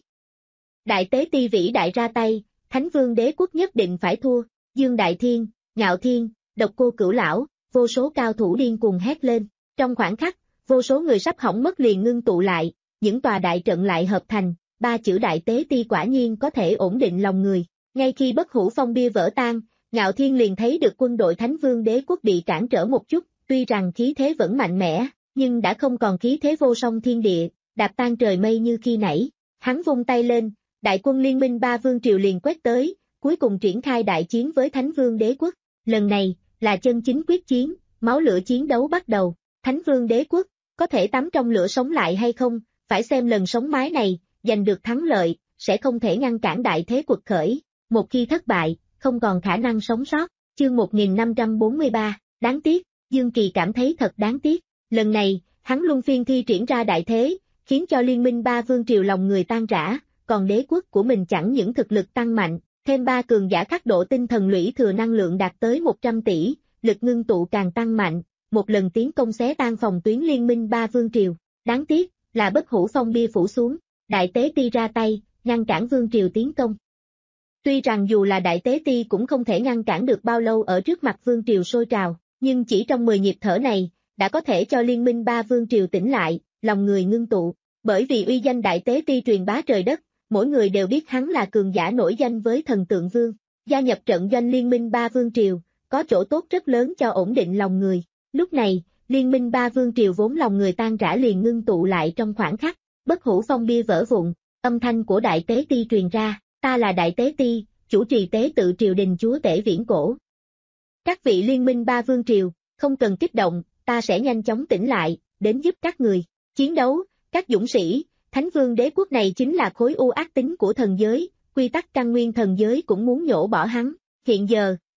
Đại tế ti vĩ đại ra tay, Thánh Vương đế quốc nhất định phải thua, Dương Đại Thiên, Ngạo Thiên, Độc Cô Cửu Lão, vô số cao thủ điên cuồng hét lên, trong khoảnh khắc, vô số người sắp hỏng mất liền ngưng tụ lại, những tòa đại trận lại hợp thành, ba chữ đại tế ti quả nhiên có thể ổn định lòng người. Ngay khi bất hủ phong bia vỡ tan, Ngạo Thiên liền thấy được quân đội Thánh Vương đế quốc bị cản trở một chút, tuy rằng khí thế vẫn mạnh mẽ, nhưng đã không còn khí thế vô song thiên địa, đạp tan trời mây như khi nãy. Hắn vung tay lên, đại quân liên minh ba vương triều liền quét tới, cuối cùng triển khai đại chiến với Thánh Vương đế quốc. Lần này, là chân chính quyết chiến, máu lửa chiến đấu bắt đầu. Thánh Vương đế quốc, có thể tắm trong lửa sống lại hay không, phải xem lần sống mái này, giành được thắng lợi, sẽ không thể ngăn cản đại thế quật khởi. Một khi thất bại, không còn khả năng sống sót. Chương một nghìn năm trăm bốn mươi ba, đáng tiếc, Dương Kỳ cảm thấy thật đáng tiếc. Lần này, hắn luân phiên thi triển ra đại thế, khiến cho liên minh ba vương triều lòng người tan rã, còn đế quốc của mình chẳng những thực lực tăng mạnh, thêm ba cường giả khắc độ tinh thần lũy thừa năng lượng đạt tới một trăm tỷ, lực ngưng tụ càng tăng mạnh, một lần tiến công xé tan phòng tuyến liên minh ba vương triều. Đáng tiếc, là bất hủ phong bia phủ xuống, đại tế ti ra tay, ngăn cản vương triều tiến công. Tuy rằng dù là đại tế ti cũng không thể ngăn cản được bao lâu ở trước mặt vương triều sôi trào, nhưng chỉ trong mười nhịp thở này, đã có thể cho liên minh ba vương triều tỉnh lại, lòng người ngưng tụ. Bởi vì uy danh đại tế ti truyền bá trời đất, mỗi người đều biết hắn là cường giả nổi danh với thần tượng vương. Gia nhập trận doanh liên minh ba vương triều, có chỗ tốt rất lớn cho ổn định lòng người. Lúc này, liên minh ba vương triều vốn lòng người tan rã liền ngưng tụ lại trong khoảnh khắc, bất hủ phong bia vỡ vụn, âm thanh của đại tế ti truyền ra, ta là đại tế ti, chủ trì tế tự triều đình chúa tể viễn cổ. Các vị liên minh ba vương triều, không cần kích động, ta sẽ nhanh chóng tỉnh lại, đến giúp các người. Chiến đấu, các dũng sĩ, Thánh Vương đế quốc này chính là khối u ác tính của thần giới, quy tắc căn nguyên thần giới cũng muốn nhổ bỏ hắn. Hiện giờ,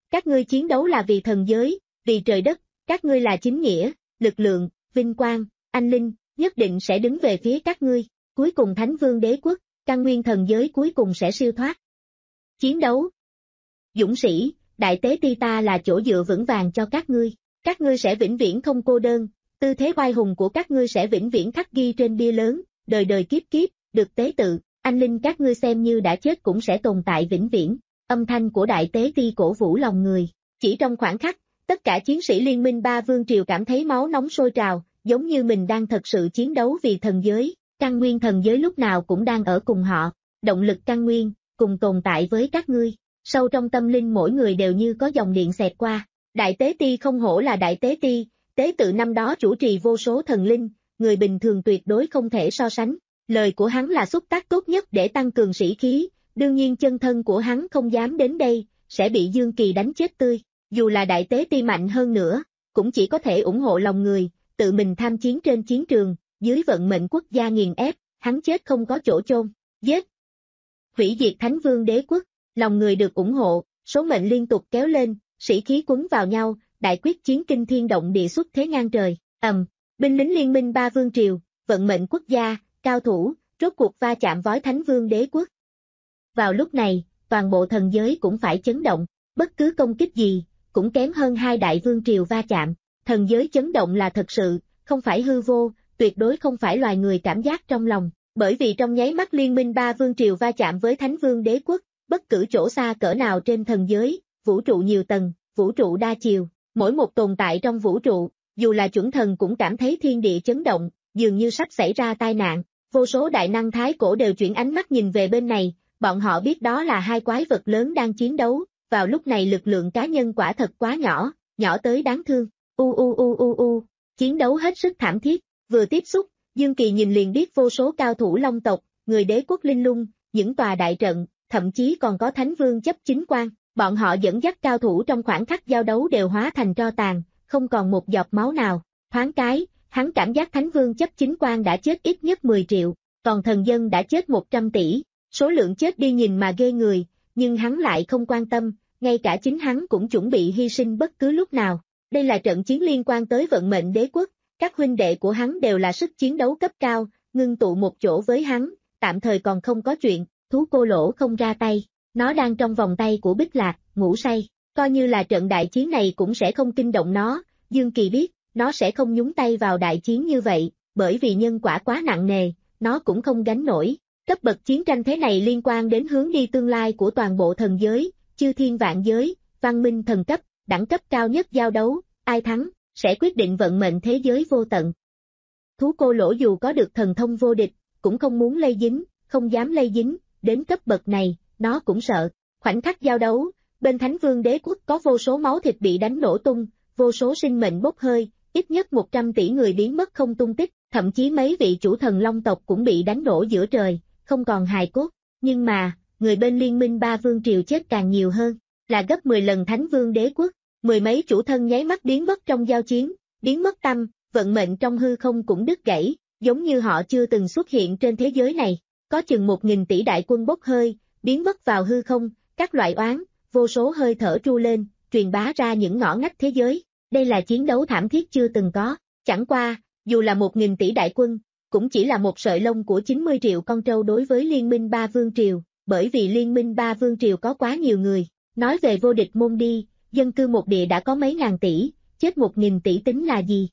Các ngươi chiến đấu là vì thần giới, vì trời đất, các ngươi là chính nghĩa, lực lượng, vinh quang, anh linh, nhất định sẽ đứng về phía các ngươi. Cuối cùng Thánh Vương Đế Quốc, căn nguyên thần giới cuối cùng sẽ siêu thoát. Chiến đấu. Dũng sĩ, đại tế ti ta là chỗ dựa vững vàng cho các ngươi. Các ngươi sẽ vĩnh viễn không cô đơn, tư thế oai hùng của các ngươi sẽ vĩnh viễn khắc ghi trên bia lớn, đời đời kiếp kiếp, được tế tự, anh linh các ngươi xem như đã chết cũng sẽ tồn tại vĩnh viễn. Âm thanh của đại tế ti cổ vũ lòng người. Chỉ trong khoảnh khắc, tất cả chiến sĩ liên minh ba vương triều cảm thấy máu nóng sôi trào, giống như mình đang thật sự chiến đấu vì thần giới. Căn nguyên thần giới lúc nào cũng đang ở cùng họ, động lực căn nguyên, cùng tồn tại với các ngươi. Sâu trong tâm linh mỗi người đều như có dòng điện xẹt qua. Đại tế ti không hổ là đại tế ti, tế tự năm đó chủ trì vô số thần linh, người bình thường tuyệt đối không thể so sánh. Lời của hắn là xúc tác tốt nhất để tăng cường sĩ khí, đương nhiên chân thân của hắn không dám đến đây, sẽ bị Dương Kỳ đánh chết tươi. Dù là đại tế ti mạnh hơn nữa, cũng chỉ có thể ủng hộ lòng người, tự mình tham chiến trên chiến trường, dưới vận mệnh quốc gia nghiền ép, hắn chết không có chỗ chôn. Giết! Hủy diệt Thánh Vương Đế Quốc, lòng người được ủng hộ, số mệnh liên tục kéo lên, sĩ khí quấn vào nhau, đại quyết chiến kinh thiên động địa xuất thế ngang trời. Ầm, binh lính liên minh ba vương triều, vận mệnh quốc gia, cao thủ, rốt cuộc va chạm với Thánh Vương Đế Quốc. Vào lúc này, toàn bộ thần giới cũng phải chấn động, bất cứ công kích gì, cũng kém hơn hai đại vương triều va chạm. Thần giới chấn động là thật sự, không phải hư vô, tuyệt đối không phải loài người cảm giác trong lòng, bởi vì trong nháy mắt liên minh ba vương triều va chạm với Thánh Vương Đế Quốc, bất cứ chỗ xa cỡ nào trên thần giới, vũ trụ nhiều tầng, vũ trụ đa chiều, mỗi một tồn tại trong vũ trụ, dù là chuẩn thần cũng cảm thấy thiên địa chấn động, dường như sắp xảy ra tai nạn. Vô số đại năng thái cổ đều chuyển ánh mắt nhìn về bên này, bọn họ biết đó là hai quái vật lớn đang chiến đấu, vào lúc này lực lượng cá nhân quả thật quá nhỏ, nhỏ tới đáng thương. U u u u u, chiến đấu hết sức thảm thiết, vừa tiếp xúc, Dương Kỳ nhìn liền biết vô số cao thủ long tộc, người đế quốc linh lung, những tòa đại trận, thậm chí còn có Thánh Vương chấp chính quan, bọn họ dẫn dắt cao thủ trong khoảng khắc giao đấu đều hóa thành tro tàn, không còn một giọt máu nào. Thoáng cái, hắn cảm giác Thánh Vương chấp chính quan đã chết ít nhất mười triệu, còn thần dân đã chết một trăm tỷ, số lượng chết đi nhìn mà ghê người, nhưng hắn lại không quan tâm, ngay cả chính hắn cũng chuẩn bị hy sinh bất cứ lúc nào. Đây là trận chiến liên quan tới vận mệnh đế quốc, các huynh đệ của hắn đều là sức chiến đấu cấp cao, ngưng tụ một chỗ với hắn, tạm thời còn không có chuyện, thú cô lỗ không ra tay, nó đang trong vòng tay của Bích Lạc, ngủ say, coi như là trận đại chiến này cũng sẽ không kinh động nó. Dương Kỳ biết, nó sẽ không nhúng tay vào đại chiến như vậy, bởi vì nhân quả quá nặng nề, nó cũng không gánh nổi. Cấp bậc chiến tranh thế này liên quan đến hướng đi tương lai của toàn bộ thần giới, chư thiên vạn giới, văn minh thần cấp, đẳng cấp cao nhất giao đấu, ai thắng, sẽ quyết định vận mệnh thế giới vô tận. Thú cô lỗ dù có được thần thông vô địch, cũng không muốn lây dính, không dám lây dính, đến cấp bậc này, nó cũng sợ. Khoảnh khắc giao đấu, bên Thánh Vương Đế Quốc có vô số máu thịt bị đánh nổ tung, vô số sinh mệnh bốc hơi, ít nhất một trăm tỷ người biến mất không tung tích, thậm chí mấy vị chủ thần long tộc cũng bị đánh nổ giữa trời, không còn hài cốt. Nhưng mà, người bên liên minh ba vương triều chết càng nhiều hơn, là gấp mười lần Thánh Vương Đế Quốc. Mười mấy chủ thân nháy mắt biến mất trong giao chiến, biến mất tâm, vận mệnh trong hư không cũng đứt gãy, giống như họ chưa từng xuất hiện trên thế giới này. Có chừng một nghìn tỷ đại quân bốc hơi, biến mất vào hư không, các loại oán, vô số hơi thở tru lên, truyền bá ra những ngõ ngách thế giới. Đây là chiến đấu thảm thiết chưa từng có. Chẳng qua, dù là một nghìn tỷ đại quân, cũng chỉ là một sợi lông của chín mươi triệu con trâu đối với liên minh ba vương triều, bởi vì liên minh ba vương triều có quá nhiều người. Nói về vô địch môn đi, dân cư một địa đã có mấy ngàn tỷ, chết một nghìn tỷ tính là gì?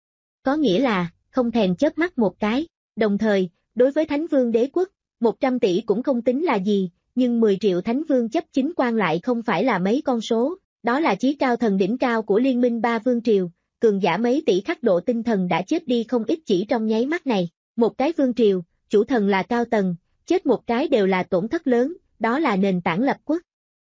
Có nghĩa là, không thèm chớp mắt một cái. Đồng thời, đối với Thánh Vương Đế Quốc, một trăm tỷ cũng không tính là gì, nhưng mười triệu Thánh Vương chấp chính quan lại không phải là mấy con số, đó là chí cao thần đỉnh cao của liên minh ba vương triều, cường giả mấy tỷ khắc độ tinh thần đã chết đi không ít chỉ trong nháy mắt này. Một cái vương triều, chủ thần là cao tầng, chết một cái đều là tổn thất lớn, đó là nền tảng lập quốc.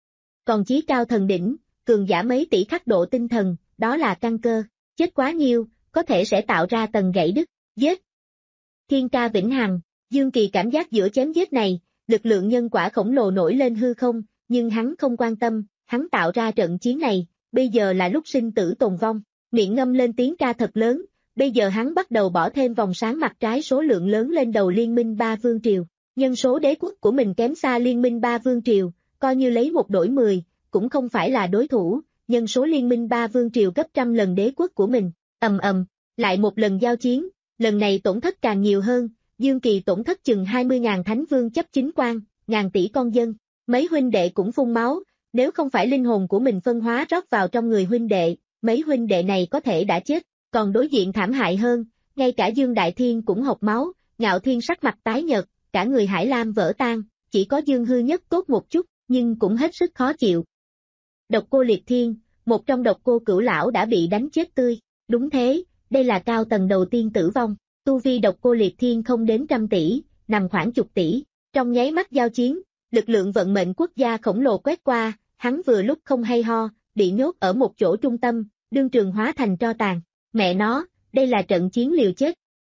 Còn chí cao thần đỉnh, cường giả mấy tỷ khắc độ tinh thần, đó là căn cơ, chết quá nhiều, có thể sẽ tạo ra tầng gãy đứt. Giết! Thiên ca vĩnh hằng, Dương Kỳ cảm giác giữa chém giết này, lực lượng nhân quả khổng lồ nổi lên hư không, nhưng hắn không quan tâm, hắn tạo ra trận chiến này, bây giờ là lúc sinh tử tồn vong, miệng ngâm lên tiếng ca thật lớn, bây giờ hắn bắt đầu bỏ thêm vòng sáng mặt trái số lượng lớn lên đầu liên minh ba vương triều, nhân số đế quốc của mình kém xa liên minh ba vương triều, coi như lấy một đổi mười, cũng không phải là đối thủ, nhân số liên minh ba vương triều gấp trăm lần đế quốc của mình. Ầm ầm, lại một lần giao chiến, lần này tổn thất càng nhiều hơn, Dương Kỳ tổn thất chừng hai mươi nghìn thánh vương chấp chính quan, ngàn tỷ con dân, mấy huynh đệ cũng phun máu, nếu không phải linh hồn của mình phân hóa rót vào trong người huynh đệ, mấy huynh đệ này có thể đã chết, còn đối diện thảm hại hơn, ngay cả Dương Đại Thiên cũng hộc máu, Ngạo Thiên sắc mặt tái nhợt, cả người Hải Lam vỡ tan, chỉ có Dương Hư Nhất tốt một chút, nhưng cũng hết sức khó chịu. Độc Cô Liệt Thiên, một trong độc cô cửu lão đã bị đánh chết tươi, đúng thế, đây là cao tầng đầu tiên tử vong, tu vi Độc Cô Liệt Thiên không đến trăm tỷ, nằm khoảng chục tỷ, trong nháy mắt giao chiến, lực lượng vận mệnh quốc gia khổng lồ quét qua, hắn vừa lúc không hay ho, bị nhốt ở một chỗ trung tâm, đương trường hóa thành tro tàn, mẹ nó, đây là trận chiến liều chết.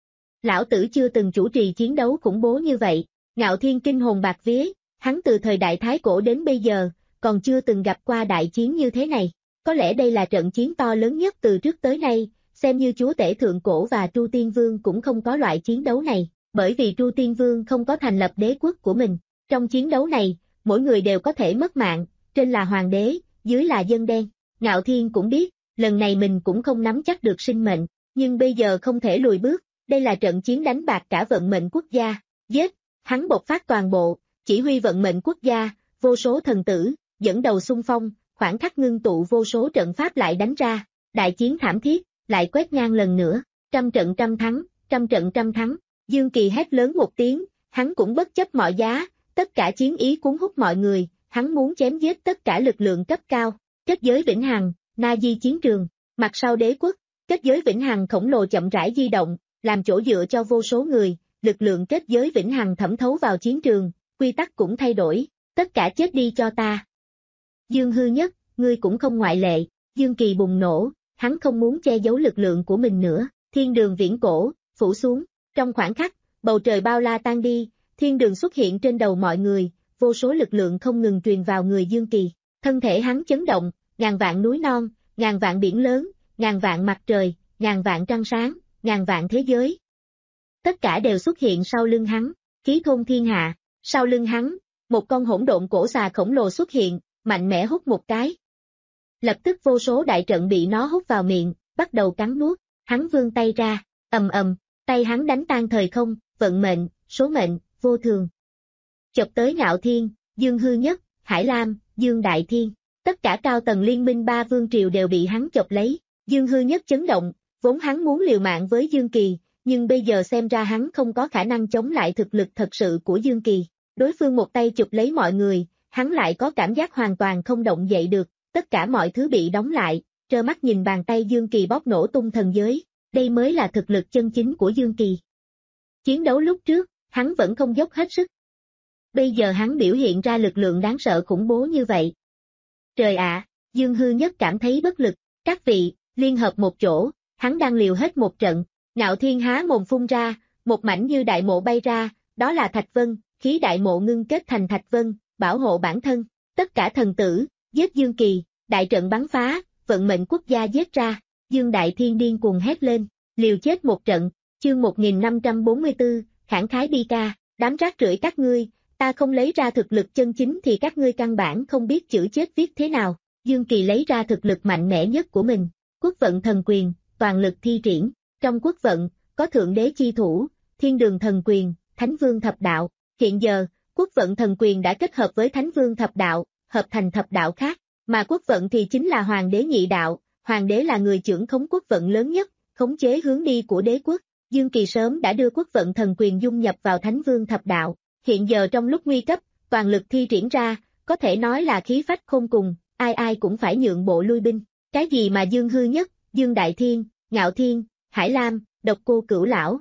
Lão tử chưa từng chủ trì chiến đấu khủng bố như vậy, Ngạo Thiên kinh hồn bạc vía, hắn từ thời đại Thái Cổ đến bây giờ, còn chưa từng gặp qua đại chiến như thế này, có lẽ đây là trận chiến to lớn nhất từ trước tới nay, xem như chúa tể Thượng Cổ và Tru Tiên Vương cũng không có loại chiến đấu này, bởi vì Tru Tiên Vương không có thành lập đế quốc của mình, trong chiến đấu này, mỗi người đều có thể mất mạng, trên là hoàng đế, dưới là dân đen, Ngạo Thiên cũng biết, lần này mình cũng không nắm chắc được sinh mệnh, nhưng bây giờ không thể lùi bước, đây là trận chiến đánh bạc cả vận mệnh quốc gia, giết, hắn bộc phát toàn bộ, chỉ huy vận mệnh quốc gia, vô số thần tử, dẫn đầu xung phong, khoảng khắc ngưng tụ vô số trận pháp lại đánh ra, đại chiến thảm thiết, lại quét ngang lần nữa, trăm trận trăm thắng, trăm trận trăm thắng, Dương Kỳ hét lớn một tiếng, hắn cũng bất chấp mọi giá, tất cả chiến ý cuốn hút mọi người, hắn muốn chém giết tất cả lực lượng cấp cao, kết giới vĩnh hằng, na di chiến trường, mặt sau đế quốc, kết giới vĩnh hằng khổng lồ chậm rãi di động, làm chỗ dựa cho vô số người, lực lượng kết giới vĩnh hằng thẩm thấu vào chiến trường, quy tắc cũng thay đổi, tất cả chết đi cho ta. Dương Hư Nhất, ngươi cũng không ngoại lệ, Dương Kỳ bùng nổ, hắn không muốn che giấu lực lượng của mình nữa, thiên đường viễn cổ, phủ xuống, trong khoảnh khắc, bầu trời bao la tan đi, thiên đường xuất hiện trên đầu mọi người, vô số lực lượng không ngừng truyền vào người Dương Kỳ, thân thể hắn chấn động, ngàn vạn núi non, ngàn vạn biển lớn, ngàn vạn mặt trời, ngàn vạn trăng sáng, ngàn vạn thế giới. Tất cả đều xuất hiện sau lưng hắn, khí thôn thiên hạ, sau lưng hắn, một con hỗn độn cổ xà khổng lồ xuất hiện, mạnh mẽ hút một cái. Lập tức vô số đại trận bị nó hút vào miệng, bắt đầu cắn nuốt, hắn vươn tay ra, ầm ầm, tay hắn đánh tan thời không, vận mệnh, số mệnh, vô thường. Chộp tới Ngạo Thiên, Dương Hư Nhất, Hải Lam, Dương Đại Thiên, tất cả cao tầng liên minh ba vương triều đều bị hắn chộp lấy, Dương Hư Nhất chấn động, vốn hắn muốn liều mạng với Dương Kỳ, nhưng bây giờ xem ra hắn không có khả năng chống lại thực lực thật sự của Dương Kỳ, đối phương một tay chụp lấy mọi người, hắn lại có cảm giác hoàn toàn không động dậy được, tất cả mọi thứ bị đóng lại, trơ mắt nhìn bàn tay Dương Kỳ bóp nổ tung thần giới, đây mới là thực lực chân chính của Dương Kỳ. Chiến đấu lúc trước, hắn vẫn không dốc hết sức. Bây giờ hắn biểu hiện ra lực lượng đáng sợ khủng bố như vậy. Trời ạ, Dương Hư Nhất cảm thấy bất lực, các vị, liên hợp một chỗ, hắn đang liều hết một trận, Ngạo Thiên há mồm phun ra, một mảnh như đại mộ bay ra, đó là Thạch Vân, khí đại mộ ngưng kết thành Thạch Vân, bảo hộ bản thân, tất cả thần tử, giết Dương Kỳ, đại trận bắn phá, vận mệnh quốc gia giết ra, Dương Đại Thiên điên cuồng hét lên, liều chết một trận, chương một nghìn năm trăm bốn mươi tư, khẳng khái bi ca, đám rác rưởi các ngươi, ta không lấy ra thực lực chân chính thì các ngươi căn bản không biết chữ chết viết thế nào, Dương Kỳ lấy ra thực lực mạnh mẽ nhất của mình, quốc vận thần quyền, toàn lực thi triển, trong quốc vận, có thượng đế chi thủ, thiên đường thần quyền, thánh vương thập đạo, hiện giờ, quốc vận thần quyền đã kết hợp với thánh vương thập đạo, hợp thành thập đạo khác, mà quốc vận thì chính là hoàng đế nhị đạo, hoàng đế là người trưởng khống quốc vận lớn nhất, khống chế hướng đi của đế quốc, Dương Kỳ sớm đã đưa quốc vận thần quyền dung nhập vào thánh vương thập đạo, hiện giờ trong lúc nguy cấp, toàn lực thi triển ra, có thể nói là khí phách khôn cùng, ai ai cũng phải nhượng bộ lui binh, cái gì mà Dương Hư Nhất, Dương Đại Thiên, Ngạo Thiên, Hải Lam, Độc Cô Cửu Lão.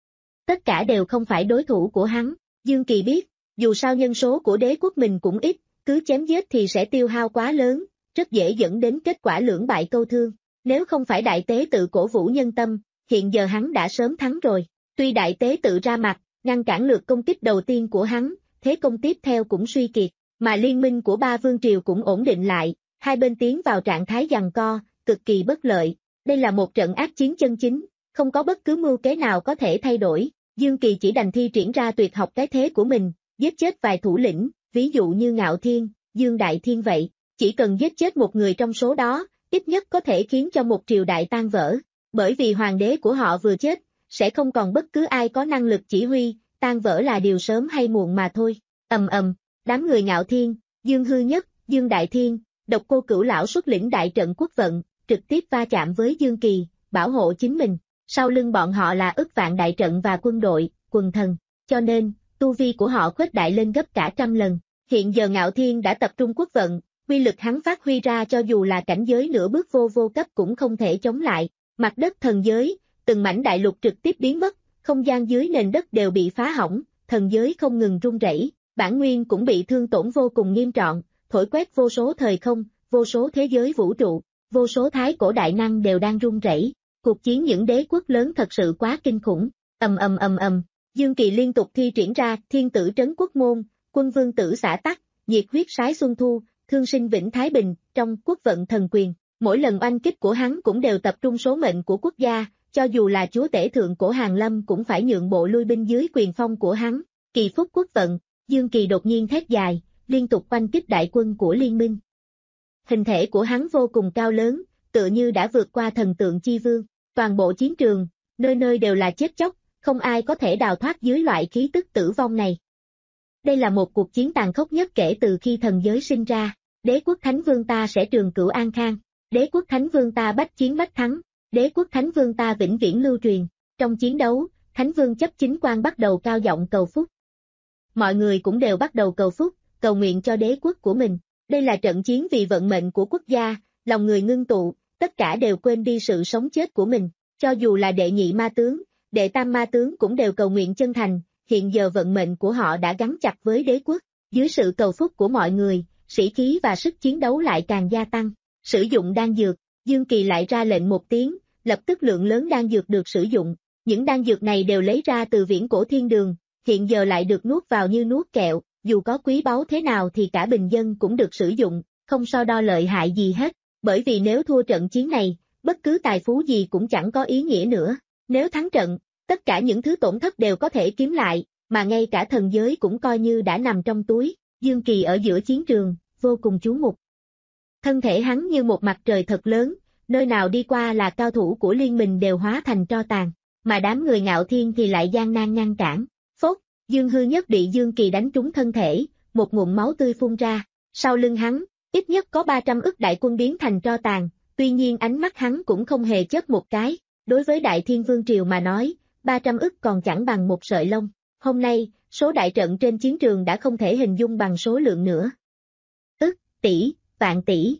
Tất cả đều không phải đối thủ của hắn, Dương Kỳ biết, dù sao nhân số của đế quốc mình cũng ít, cứ chém giết thì sẽ tiêu hao quá lớn, rất dễ dẫn đến kết quả lưỡng bại câu thương, nếu không phải đại tế tự cổ vũ nhân tâm, hiện giờ hắn đã sớm thắng rồi, tuy đại tế tự ra mặt, ngăn cản lượt công kích đầu tiên của hắn, thế công tiếp theo cũng suy kiệt, mà liên minh của ba vương triều cũng ổn định lại, hai bên tiến vào trạng thái giằng co, cực kỳ bất lợi, đây là một trận ác chiến chân chính, không có bất cứ mưu kế nào có thể thay đổi, Dương Kỳ chỉ đành thi triển ra tuyệt học cái thế của mình, giết chết vài thủ lĩnh, ví dụ như Ngạo Thiên, Dương Đại Thiên vậy, chỉ cần giết chết một người trong số đó, ít nhất có thể khiến cho một triều đại tan vỡ, bởi vì hoàng đế của họ vừa chết, sẽ không còn bất cứ ai có năng lực chỉ huy, tan vỡ là điều sớm hay muộn mà thôi. Ầm ầm, đám người Ngạo Thiên, Dương Hư Nhất, Dương Đại Thiên, Độc Cô Cửu lão xuất lĩnh đại trận quốc vận, trực tiếp va chạm với Dương Kỳ, bảo hộ chính mình. Sau lưng bọn họ là ức vạn đại trận và quân đội, quần thần, cho nên, tu vi của họ khuếch đại lên gấp cả trăm lần. Hiện giờ Ngạo Thiên đã tập trung quốc vận, uy lực hắn phát huy ra cho dù là cảnh giới nửa bước vô vô cấp cũng không thể chống lại. Mặt đất thần giới, từng mảnh đại lục trực tiếp biến mất, không gian dưới nền đất đều bị phá hỏng, thần giới không ngừng rung rẩy, bản nguyên cũng bị thương tổn vô cùng nghiêm trọng, thổi quét vô số thời không, vô số thế giới vũ trụ, vô số thái cổ đại năng đều đang rung rẩy. Cuộc chiến những đế quốc lớn thật sự quá kinh khủng. Ầm ầm ầm ầm, Dương Kỳ liên tục thi triển ra Thiên Tử Trấn Quốc Môn, Quân Vương Tử Xả Tắc, Nhiệt Huyết Sái Xuân Thu, Thương Sinh Vĩnh Thái Bình, trong quốc vận thần quyền. Mỗi lần oanh kích của hắn cũng đều tập trung số mệnh của quốc gia, cho dù là chúa tể thượng cổ Hàn Lâm cũng phải nhượng bộ lui binh dưới quyền phong của hắn. Kỳ phúc quốc vận, Dương Kỳ đột nhiên thét dài, liên tục oanh kích đại quân của liên minh. Hình thể của hắn vô cùng cao lớn, tựa như đã vượt qua thần tượng chi vương. Toàn bộ chiến trường, nơi nơi đều là chết chóc, không ai có thể đào thoát dưới loại khí tức tử vong này. Đây là một cuộc chiến tàn khốc nhất kể từ khi thần giới sinh ra. Đế quốc Thánh Vương ta sẽ trường cửu an khang, đế quốc Thánh Vương ta bách chiến bách thắng, đế quốc Thánh Vương ta vĩnh viễn lưu truyền. Trong chiến đấu, Thánh Vương chấp chính quan bắt đầu cao giọng cầu phúc. Mọi người cũng đều bắt đầu cầu phúc, cầu nguyện cho đế quốc của mình. Đây là trận chiến vì vận mệnh của quốc gia, lòng người ngưng tụ, tất cả đều quên đi sự sống chết của mình. Cho dù là đệ nhị ma tướng, đệ tam ma tướng cũng đều cầu nguyện chân thành, hiện giờ vận mệnh của họ đã gắn chặt với đế quốc. Dưới sự cầu phúc của mọi người, sĩ khí và sức chiến đấu lại càng gia tăng. Sử dụng đan dược, Dương Kỳ lại ra lệnh một tiếng, lập tức lượng lớn đan dược được sử dụng. Những đan dược này đều lấy ra từ viễn cổ thiên đường, hiện giờ lại được nuốt vào như nuốt kẹo, dù có quý báu thế nào thì cả bình dân cũng được sử dụng, không so đo lợi hại gì hết. Bởi vì nếu thua trận chiến này, bất cứ tài phú gì cũng chẳng có ý nghĩa nữa. Nếu thắng trận, tất cả những thứ tổn thất đều có thể kiếm lại, mà ngay cả thần giới cũng coi như đã nằm trong túi. Dương Kỳ ở giữa chiến trường, vô cùng chú mục. Thân thể hắn như một mặt trời thật lớn, nơi nào đi qua là cao thủ của liên minh đều hóa thành tro tàn, mà đám người Ngạo Thiên thì lại gian nan ngăn cản. Phốt, Dương Hư Nhất bị Dương Kỳ đánh trúng thân thể, một ngụm máu tươi phun ra. Sau lưng hắn, ít nhất có ba trăm ức đại quân biến thành tro tàn, tuy nhiên ánh mắt hắn cũng không hề chớp một cái. Đối với Đại Thiên Vương Triều mà nói, ba trăm ức còn chẳng bằng một sợi lông. Hôm nay, số đại trận trên chiến trường đã không thể hình dung bằng số lượng nữa. Ức, tỷ, vạn tỷ.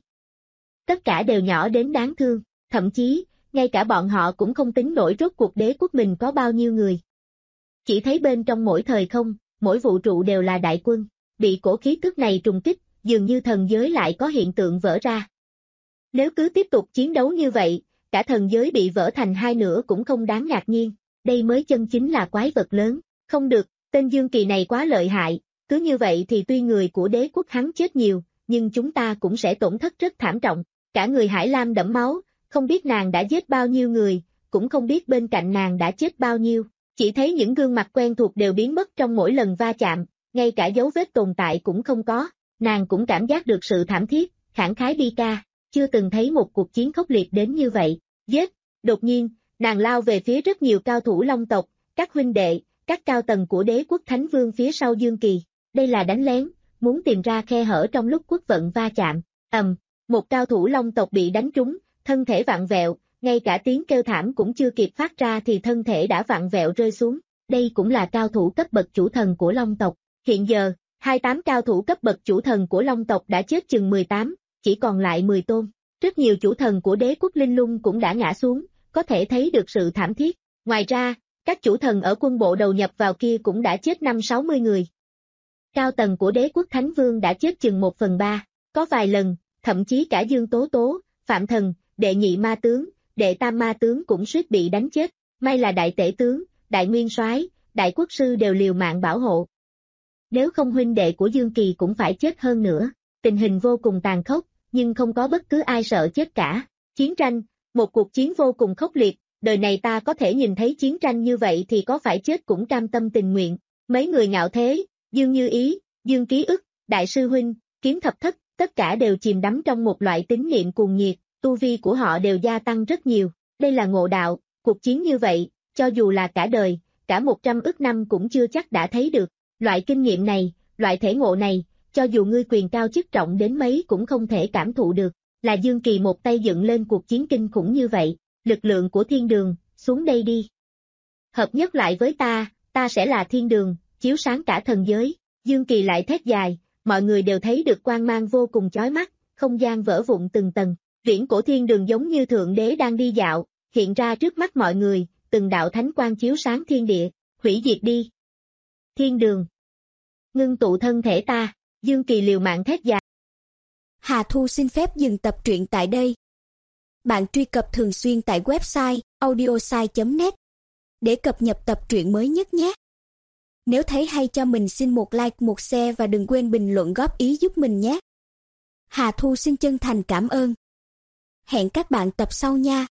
Tất cả đều nhỏ đến đáng thương, thậm chí, ngay cả bọn họ cũng không tính nổi rốt cuộc đế quốc mình có bao nhiêu người. Chỉ thấy bên trong mỗi thời không, mỗi vũ trụ đều là đại quân, bị cổ khí tức này trùng kích, dường như thần giới lại có hiện tượng vỡ ra. Nếu cứ tiếp tục chiến đấu như vậy, cả thần giới bị vỡ thành hai nửa cũng không đáng ngạc nhiên, đây mới chân chính là quái vật lớn. Không được, tên Dương Kỳ này quá lợi hại, cứ như vậy thì tuy người của đế quốc hắn chết nhiều, nhưng chúng ta cũng sẽ tổn thất rất thảm trọng. Cả người Hải Lam đẫm máu, không biết nàng đã giết bao nhiêu người, cũng không biết bên cạnh nàng đã chết bao nhiêu, chỉ thấy những gương mặt quen thuộc đều biến mất trong mỗi lần va chạm, ngay cả dấu vết tồn tại cũng không có, nàng cũng cảm giác được sự thảm thiết, khẳng khái bi ca, chưa từng thấy một cuộc chiến khốc liệt đến như vậy. Giết, đột nhiên, nàng lao về phía rất nhiều cao thủ Long tộc, các huynh đệ, các cao tầng của đế quốc Thánh Vương phía sau Dương Kỳ, đây là đánh lén, muốn tìm ra khe hở trong lúc quốc vận va chạm. Ầm, um, một cao thủ Long tộc bị đánh trúng, thân thể vặn vẹo, ngay cả tiếng kêu thảm cũng chưa kịp phát ra thì thân thể đã vặn vẹo rơi xuống. Đây cũng là cao thủ cấp bậc chủ thần của Long tộc. Hiện giờ, hai mươi tám cao thủ cấp bậc chủ thần của Long tộc đã chết chừng mười tám, chỉ còn lại mười tôn. Rất nhiều chủ thần của đế quốc Linh Lung cũng đã ngã xuống, có thể thấy được sự thảm thiết. Ngoài ra, các chủ thần ở quân bộ đầu nhập vào kia cũng đã chết năm sáu mươi người. Cao tầng của đế quốc Thánh Vương đã chết chừng một phần ba, có vài lần, thậm chí cả Dương Tố Tố, Phạm Thần, đệ nhị ma tướng, đệ tam ma tướng cũng suýt bị đánh chết, may là đại tể tướng, đại nguyên soái, đại quốc sư đều liều mạng bảo hộ. Nếu không huynh đệ của Dương Kỳ cũng phải chết hơn nữa, tình hình vô cùng tàn khốc, nhưng không có bất cứ ai sợ chết cả. Chiến tranh, một cuộc chiến vô cùng khốc liệt, đời này ta có thể nhìn thấy chiến tranh như vậy thì có phải chết cũng cam tâm tình nguyện. Mấy người Ngạo Thế, Dương Như Ý, Dương Ký Ức, Đại sư huynh, Kiếm Thập Thất, tất cả đều chìm đắm trong một loại tín niệm cuồng nhiệt, tu vi của họ đều gia tăng rất nhiều. Đây là ngộ đạo, cuộc chiến như vậy, cho dù là cả đời, cả một trăm ức năm cũng chưa chắc đã thấy được. Loại kinh nghiệm này, loại thể ngộ này, cho dù ngươi quyền cao chức trọng đến mấy cũng không thể cảm thụ được. Là Dương Kỳ một tay dựng lên cuộc chiến kinh khủng như vậy. Lực lượng của thiên đường, xuống đây đi. Hợp nhất lại với ta, ta sẽ là thiên đường, chiếu sáng cả thần giới. Dương Kỳ lại thét dài, mọi người đều thấy được quang mang vô cùng chói mắt, không gian vỡ vụn từng tầng. Viễn cổ thiên đường giống như thượng đế đang đi dạo, hiện ra trước mắt mọi người, từng đạo thánh quang chiếu sáng thiên địa, hủy diệt đi. Thiên đường. Ngưng tụ thân thể ta, Dương Kỳ liều mạng thét dài. Hà Thu xin phép dừng tập truyện tại đây. Bạn truy cập thường xuyên tại website audiosai chấm net để cập nhật tập truyện mới nhất nhé. Nếu thấy hay cho mình xin một like, một share và đừng quên bình luận góp ý giúp mình nhé. Hà Thu xin chân thành cảm ơn. Hẹn các bạn tập sau nha.